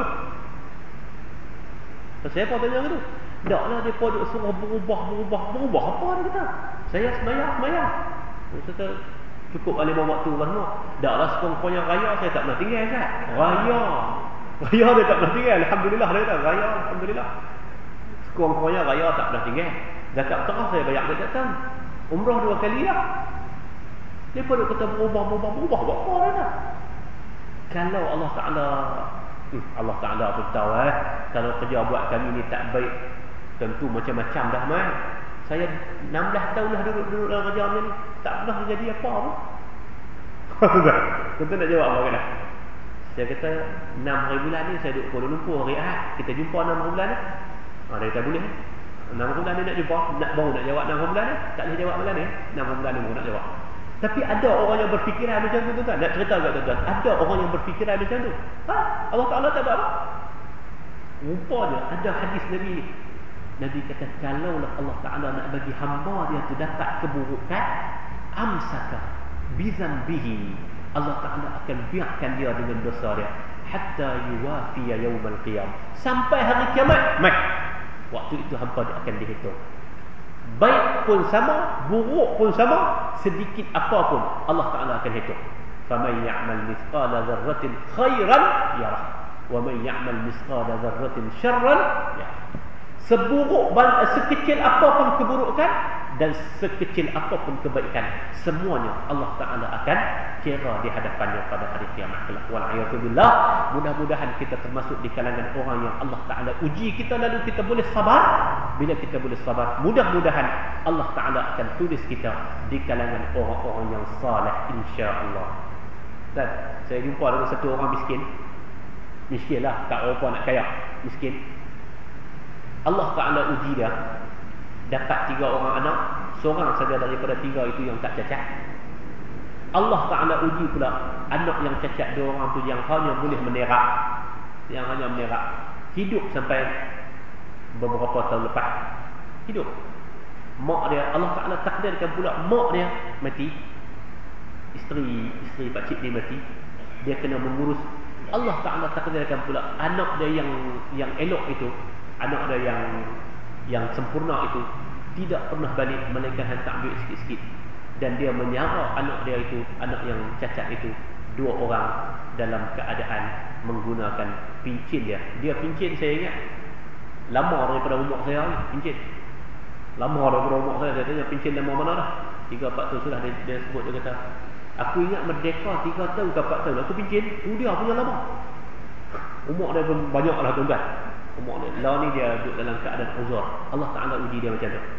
Saya pun tanya tu. Tak lah, dia pun suruh berubah, berubah, berubah apa dia kata? Saya semayang, semayang. Saya kata, cukup balik bawa waktu semua. Tak lah, sekurang-kurangnya raya saya tak pernah tinggal kan? Raya. Raya dia tak pernah tinggal. Alhamdulillah dia kata, raya, Alhamdulillah. Sekurang-kurangnya raya tak pernah tinggal. Zakat tengah saya bayar dia datang. Umrah dua kali lah. Dia pun kata berubah, berubah, berubah. Buat apa dia tak? Kalau Allah Ta'ala hmm, Allah Ta'ala pun tahu eh, kalau kerja buat kami ni tak baik, tentu macam-macam dah mai. Saya enam belas tahun dah duduk-duduk dalam kerja macam ni, tak pernah jadi apa pun. Tentu nak jawab apa kata? Saya kata enam hari bulan ni saya duduk Kuala Lumpur hari Ahad. Kita jumpa enam hari bulan ni. Ha, dia kata boleh. enam hari bulan ni nak jumpa, nak baru nak jawab enam hari bulan ni. Tak boleh jawab bulan ni. enam hari bulan ni baru nak jawab. Tapi ada orang yang berfikiran macam tu tuan. Nak cerita kat tuan, ada orang yang berfikiran macam tu. Ha? Allah Ta'ala tak buat apa? Rupanya ada hadis Nabi ni. Nabi kata, kalaulah Allah Ta'ala nak bagi hamba dia tu dapat keburukan, amsaka bizambihi, Allah Ta'ala akan biarkan dia dengan dosa dia hatta yuwafiya yaumal qiyam, sampai hari kiamat. Mai, waktu itu hamba dia akan dihitung. Baik pun sama, buruk pun sama, sedikit apapun Allah Ta'ala akan hitung. Faman ya'mal mithqala dzarratin khairan yarah, wa man ya'mal mithqala dzarratin syarran yarah. Seburuk, sekecil apapun keburukan dan sekecil apapun kebaikan, semuanya Allah Ta'ala akan kira di hadapannya pada hari kiamat kelak. Wal'iyatubillah. Mudah-mudahan kita termasuk di kalangan orang yang Allah Ta'ala uji kita, lalu kita boleh sabar. Bila kita boleh sabar, mudah-mudahan Allah Ta'ala akan tulis kita di kalangan orang-orang yang saleh, insya-Allah. Dan saya jumpa dengan satu orang miskin. Miskin lah, tak apa nak kaya, miskin. Allah Ta'ala uji dia, dapat tiga orang anak, seorang saja daripada tiga itu yang tak cacat. Allah Ta'ala uji pula anak yang cacat dua orang tu yang hanya boleh menerak, yang hanya menerak, hidup sampai beberapa tahun lepas. Hidup. Mak dia, Allah Ta'ala takdirkan pula mak dia mati. Isteri isteri pakcik dia mati. Dia kena mengurus. Allah Ta'ala takdirkan pula anak dia yang yang elok itu, anak dia yang yang sempurna itu tidak pernah balik, melainkan hanya ambil sikit-sikit. Dan dia menyara anak dia itu, anak yang cacat itu, dua orang dalam keadaan menggunakan pincin dia. Dia pincin, saya ingat lama daripada umur saya ni, pincin. Lama daripada umur saya. Saya tanya, pincin lama mana dah? tiga empat tahun sudah. Dia, dia sebut, dia kata, aku ingat merdeka tiga tahun ke empat tahun aku pincin. Tu dia punya lama. Umur dia pun banyak lah tuan-tuan. Umur dia, lah ni dia duduk dalam keadaan uzur. Allah Ta'ala uji dia macam tu.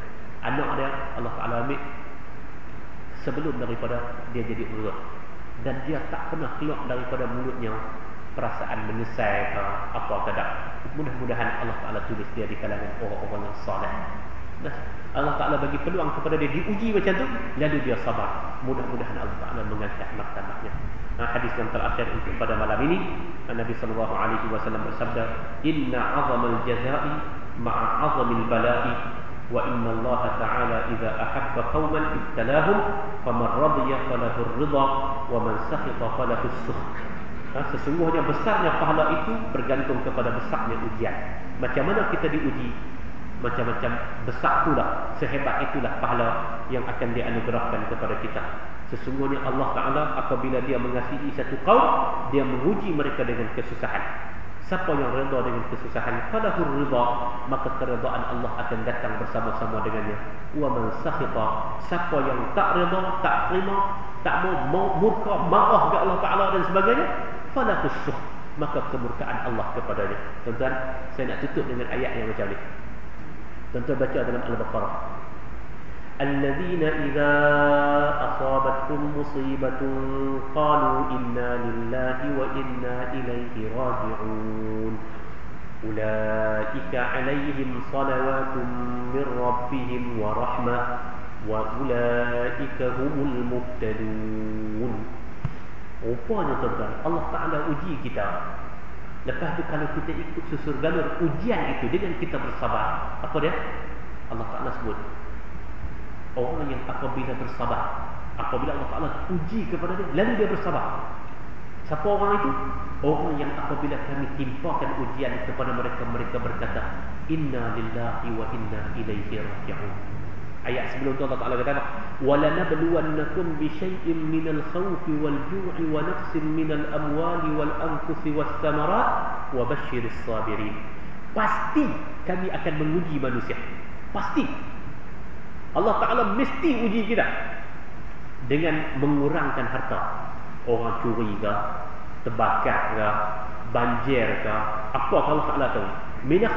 Anak dia Allah Ta'ala ambil sebelum daripada dia jadi urut, dan dia tak pernah keluar daripada mulutnya perasaan menyesal ke apa ke tak. Mudah-mudahan Allah Ta'ala tulis dia di kalangan orang-orang yang soleh. Nah, Allah Ta'ala bagi peluang kepada dia diuji macam tu, lalu dia sabar. Mudah-mudahan Allah Ta'ala mengangkat martabatnya. Nah, hadis yang terakhir untuk pada malam ini, Nabi sallallahu alaihi wasallam bersabda, "Inna 'azamal jazaa'i ma'a 'azamil bala'i, wa inna Allah Ta'ala idza ahabba qauman ibtalahum, faman radiya falahu ar-ridha, wa man sakhita falahu as-sukht." Nah, sesungguhnya besarnya pahala itu bergantung kepada besarnya ujian. Macam mana kita diuji, macam-macam besar itulah, sehebat itulah pahala yang akan dianugerahkan kepada kita. Sesungguhnya Allah Ta'ala apabila dia mengasihi satu kaum, dia menguji mereka dengan kesusahan. Siapa yang redha dengan kesusahan, falahur ridha, maka keredaan Allah akan datang bersama-sama dengannya. Wa man sakhita, siapa yang tak redha, tak terima, tak mau murka, marah kepada Allah Ta'ala dan sebagainya, falahus sukh, maka kemurkaan Allah kepadanya. Tuan-tuan, saya nak tutup dengan ayat yang macam ni. Tuan-tuan baca dalam Al-Baqarah. الذين إذا أصابتهم مصيبة قالوا إنا لله وإنا إليه راجعون أولئك عليهم صلوات من ربهم ورحمة وأولئك هم المهتدون. Rupanya tuan-tuan, Allah Ta'ala uji kita. Lepas tu kalau kita ikut susur galur ujian itu dengan kita bersabar, apa dia? Allah Ta'ala sebut orang yang apabila bersabar, apabila Allah Ta'ala uji kepada dia, lalu dia bersabar. Siapa orang itu? Orang yang apabila kami timpakan ujian kepada mereka, mereka berkata, Inna lillahi wa inna ilaihi raji'un. Ayat sebelum tu Allah Ta'ala kata apa? وَلَنَبْلُوَنَّكُمْ بِشَيْءٍ مِّنَ الْخَوْفِ وَالْجُوعِ وَنَقْصٍ مِّنَ الْأَمْوَالِ وَالْأَنفُسِ وَالثَّمَرَاتِ وَبَشِّرِ الصَّابِرِينَ. Pasti kami akan menguji manusia. Pasti Allah Ta'ala mesti uji kita dengan mengurangkan harta. Orang curi ke, terbakar ke, banjir ke, apa Allah Ta'ala tahu. Minah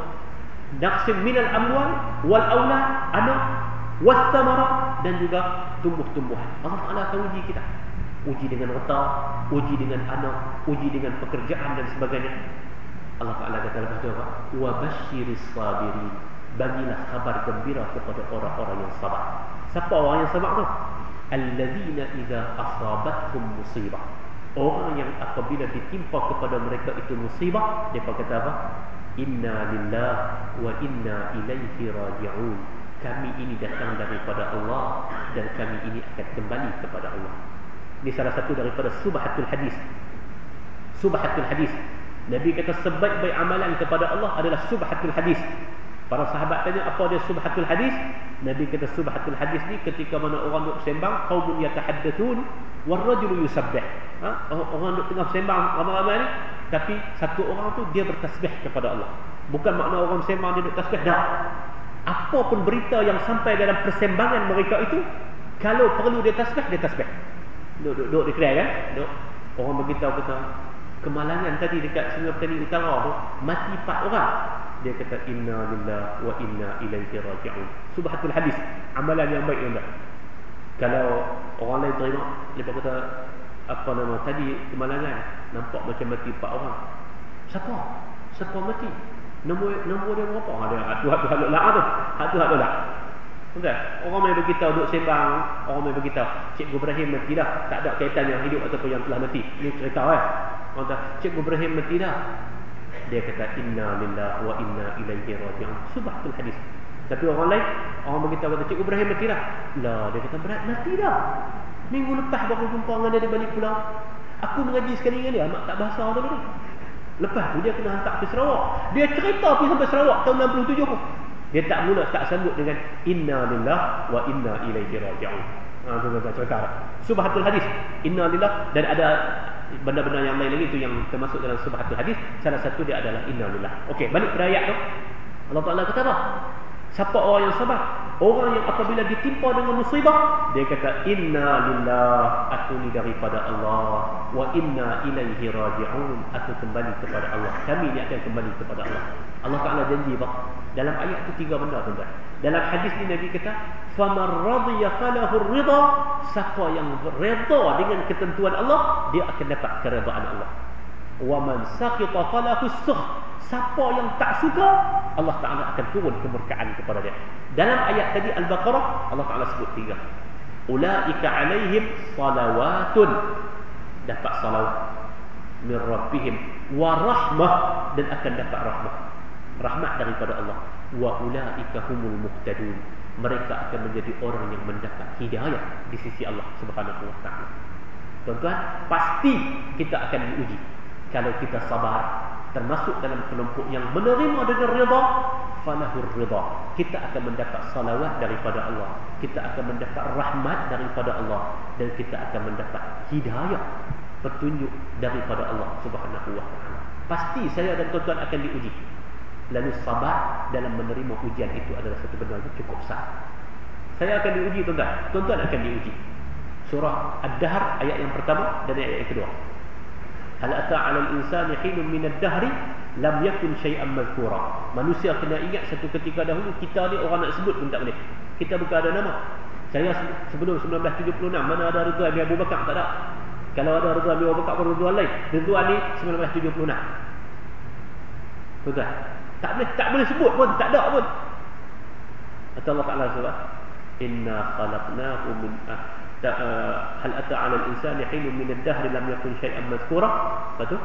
naqsim minal amwal wal aulad, anak, was thamarat, dan juga tumbuh-tumbuhan. Allah Ta'ala akan uji kita. Uji dengan harta, uji dengan anak, uji dengan pekerjaan dan sebagainya. Allah Ta'ala kata lepas tu apa? Wa basyiris sabirin. Bagilah kabar gembira kepada orang-orang yang sabar. Siapa orang yang sabar tu? Alladzina idza asabathum musibah. Orang yang apabila ditimpa kepada mereka itu musibah, mereka kata apa? Inna lillahi wa inna ilaihi raji'un. Kami ini datang daripada Allah dan kami ini akan kembali kepada Allah. Ini salah satu daripada subhatul hadis. Subhatul hadis. Nabi kata sebaik-baik amalan kepada Allah adalah subhatul hadis. Para sahabat tanya apa dia subhatul hadis? Nabi kata subhatul hadis ni ketika mana orang duk sembang, qaumun yatahaddatsun war rajulu yusabbih. Ha? Orang duk tengah sembang ramai-ramai ni, tapi satu orang tu dia bertasbih kepada Allah. Bukan makna orang sembang dia duk tasbih, dah. Apa pun berita yang sampai dalam persembangan mereka itu, kalau perlu dia tasbih, dia tasbih. Duk duk duk declare kan? Duk orang beritahu kata kemalangan tadi dekat Sungai Petani Utara tu mati empat orang. Dia kata inna lillahi wa inna ilaihi raji'un. Subhatul hadis, amalan yang baik anda. Kalau orang lain terima, dia kata apa nama tadi kemalangan nampak macam mati empat orang. Siapa? Siapa mati? Nombor nombor dia berapa? Ada hatu hatu hatu lah tu. Hatu hatu lah. Betul? Orang mai beritahu duk sembang, orang mai beritahu Cikgu Ibrahim mati dah, tak ada kaitan yang hidup ataupun yang telah mati. Ini cerita eh. Orang kata Cikgu Ibrahim mati dah. Dia kata inna lillahi wa inna ilaihi raji'un. Subhatul hadis. Tapi orang lain, orang beritahu kata Cikgu Ibrahim mati dah. Lah, dia kata berat mati dah. Minggu lepas baru jumpa dengan dia di balik pulau. Aku mengaji sekali dengan dia, mak tak bahasa tu tadi. Lepas tu dia kena hantar pergi Sarawak. Dia cerita pergi sampai Sarawak tahun enam puluh tujuh. Dia tak mula tak sambut dengan inna lillahi wa inna ilaihi raji'un. Ha, tu tu cerita. Subhatul hadis. Inna lillahi, dan ada benda-benda yang lain lagi itu yang termasuk dalam subhatul hadis. Salah satu dia adalah inna lillahi. Okey, balik pada ayat tu. Allah Taala kata apa? Siapa orang yang sabar? Orang yang apabila ditimpa dengan musibah, dia kata inna lillahi, aku ni daripada Allah, wa inna ilaihi raji'un, aku kembali kepada Allah. Kami ni akan kembali kepada Allah. Allah Taala janji apa? Dalam ayat tu tiga benda tuan-tuan. Dalam hadis ni Nabi kata, "Faman radiya falahu ridha." Siapa yang redha dengan ketentuan Allah, dia akan dapat keredaan Allah. Wa man saqita falahu sukh. Siapa yang tak suka, Allah Taala akan turun kemurkaan kepada dia. Dalam ayat tadi Al-Baqarah, Allah Taala sebut tiga. Ulaika alaihim salawatun, dapat salawat min rabbihim, wa rahmah, dan akan dapat rahmah, rahmat daripada Allah. Wa ulaika humul muhtadun, mereka akan menjadi orang yang mendapat hidayah di sisi Allah Subhanahu wa taala. Tuan-tuan, pasti kita akan diuji. Kalau kita sabar, termasuk dalam kelompok yang menerima dengan redha, falahur redha, kita akan mendapat salawat daripada Allah, kita akan mendapat rahmat daripada Allah, dan kita akan mendapat hidayah, petunjuk daripada Allah Subhanahu wa taala. Pasti saya dan tuan-tuan akan diuji. Lalu sabar dalam menerima ujian itu adalah satu benda yang cukup sah. Saya akan diuji, tuan-tuan. Tuan-tuan akan diuji. Surah Ad-Dahr ayat yang pertama dan ayat yang kedua. Hal ata 'alal insani hinun min ad-dahri lam yakun shay'an madhkura. Manusia kena ingat satu ketika dahulu kita ni orang nak sebut pun tak boleh. Kita bukan ada nama. Saya sebelum seribu sembilan ratus tujuh puluh enam mana ada Ridwan bin Abu Bakar, tak ada. Kalau ada Ridwan bin Abu Bakar baru Ridwan lain. Ridwan ni seribu sembilan ratus tujuh puluh enam. Betul. Tak boleh tak boleh sebut pun, tak ada pun. Kata Allah Taala sebab inna khalaqnahu min hal ata 'ala al-insani hinun min ad-dahr lam yakun shay'an madhkura. Betul?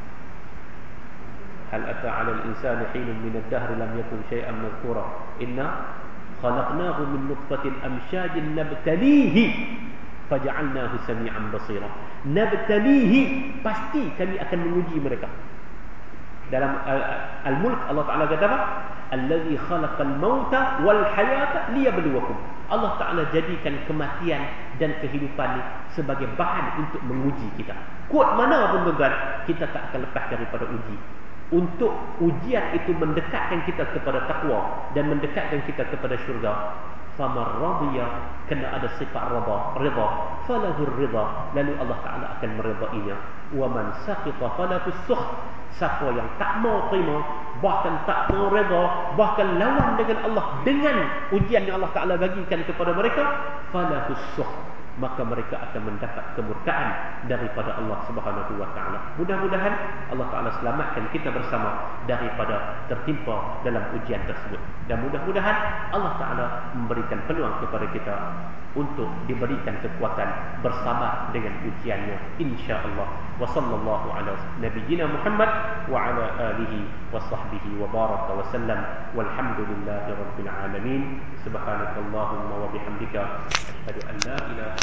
Hal ata 'ala al-insani hinun min ad-dahr lam yakun shay'an madhkura. Inna khalaqnahu min nutfatin amshajin nabtalihi faj'alnahu sami'an basira. Nabtalihi, pasti kami akan menguji mereka. Dalam uh, Al-Mulk Allah Taala kata apa? Allazi khalaqal mauta wal hayata liyabluwakum. Allah Taala jadikan kematian dan kehidupan ni sebagai bahan untuk menguji kita. Kuat mana pun tuan, kita tak akan lepas daripada uji. Untuk ujian itu mendekatkan kita kepada takwa dan mendekatkan kita kepada syurga. Famar radiya, kena ada sifat redha, redha, falahur redha, lalu Allah Taala akan meredainya. Wa man saqita falahu sukh, siapa yang tak mau terima, bahkan tak mau redha, bahkan lawan dengan Allah dengan ujian yang Allah Taala bagikan kepada mereka, falahu sukh, maka mereka akan mendapat kemurkaan daripada Allah Subhanahu wa taala. Mudah-mudahan Allah Taala selamatkan kita bersama daripada tertimpa dalam ujian tersebut. Dan mudah-mudahan Allah Taala memberikan peluang kepada kita untuk diberikan kekuatan bersabar dengan ujiannya, insya-Allah. Wa sallallahu ala nabiyyina Muhammad wa ala alihi wa sahbihi wa baraka wa sallam. Walhamdulillahi rabbil alamin. Subhanakallahumma wa bihamdika asyhadu an la ilaha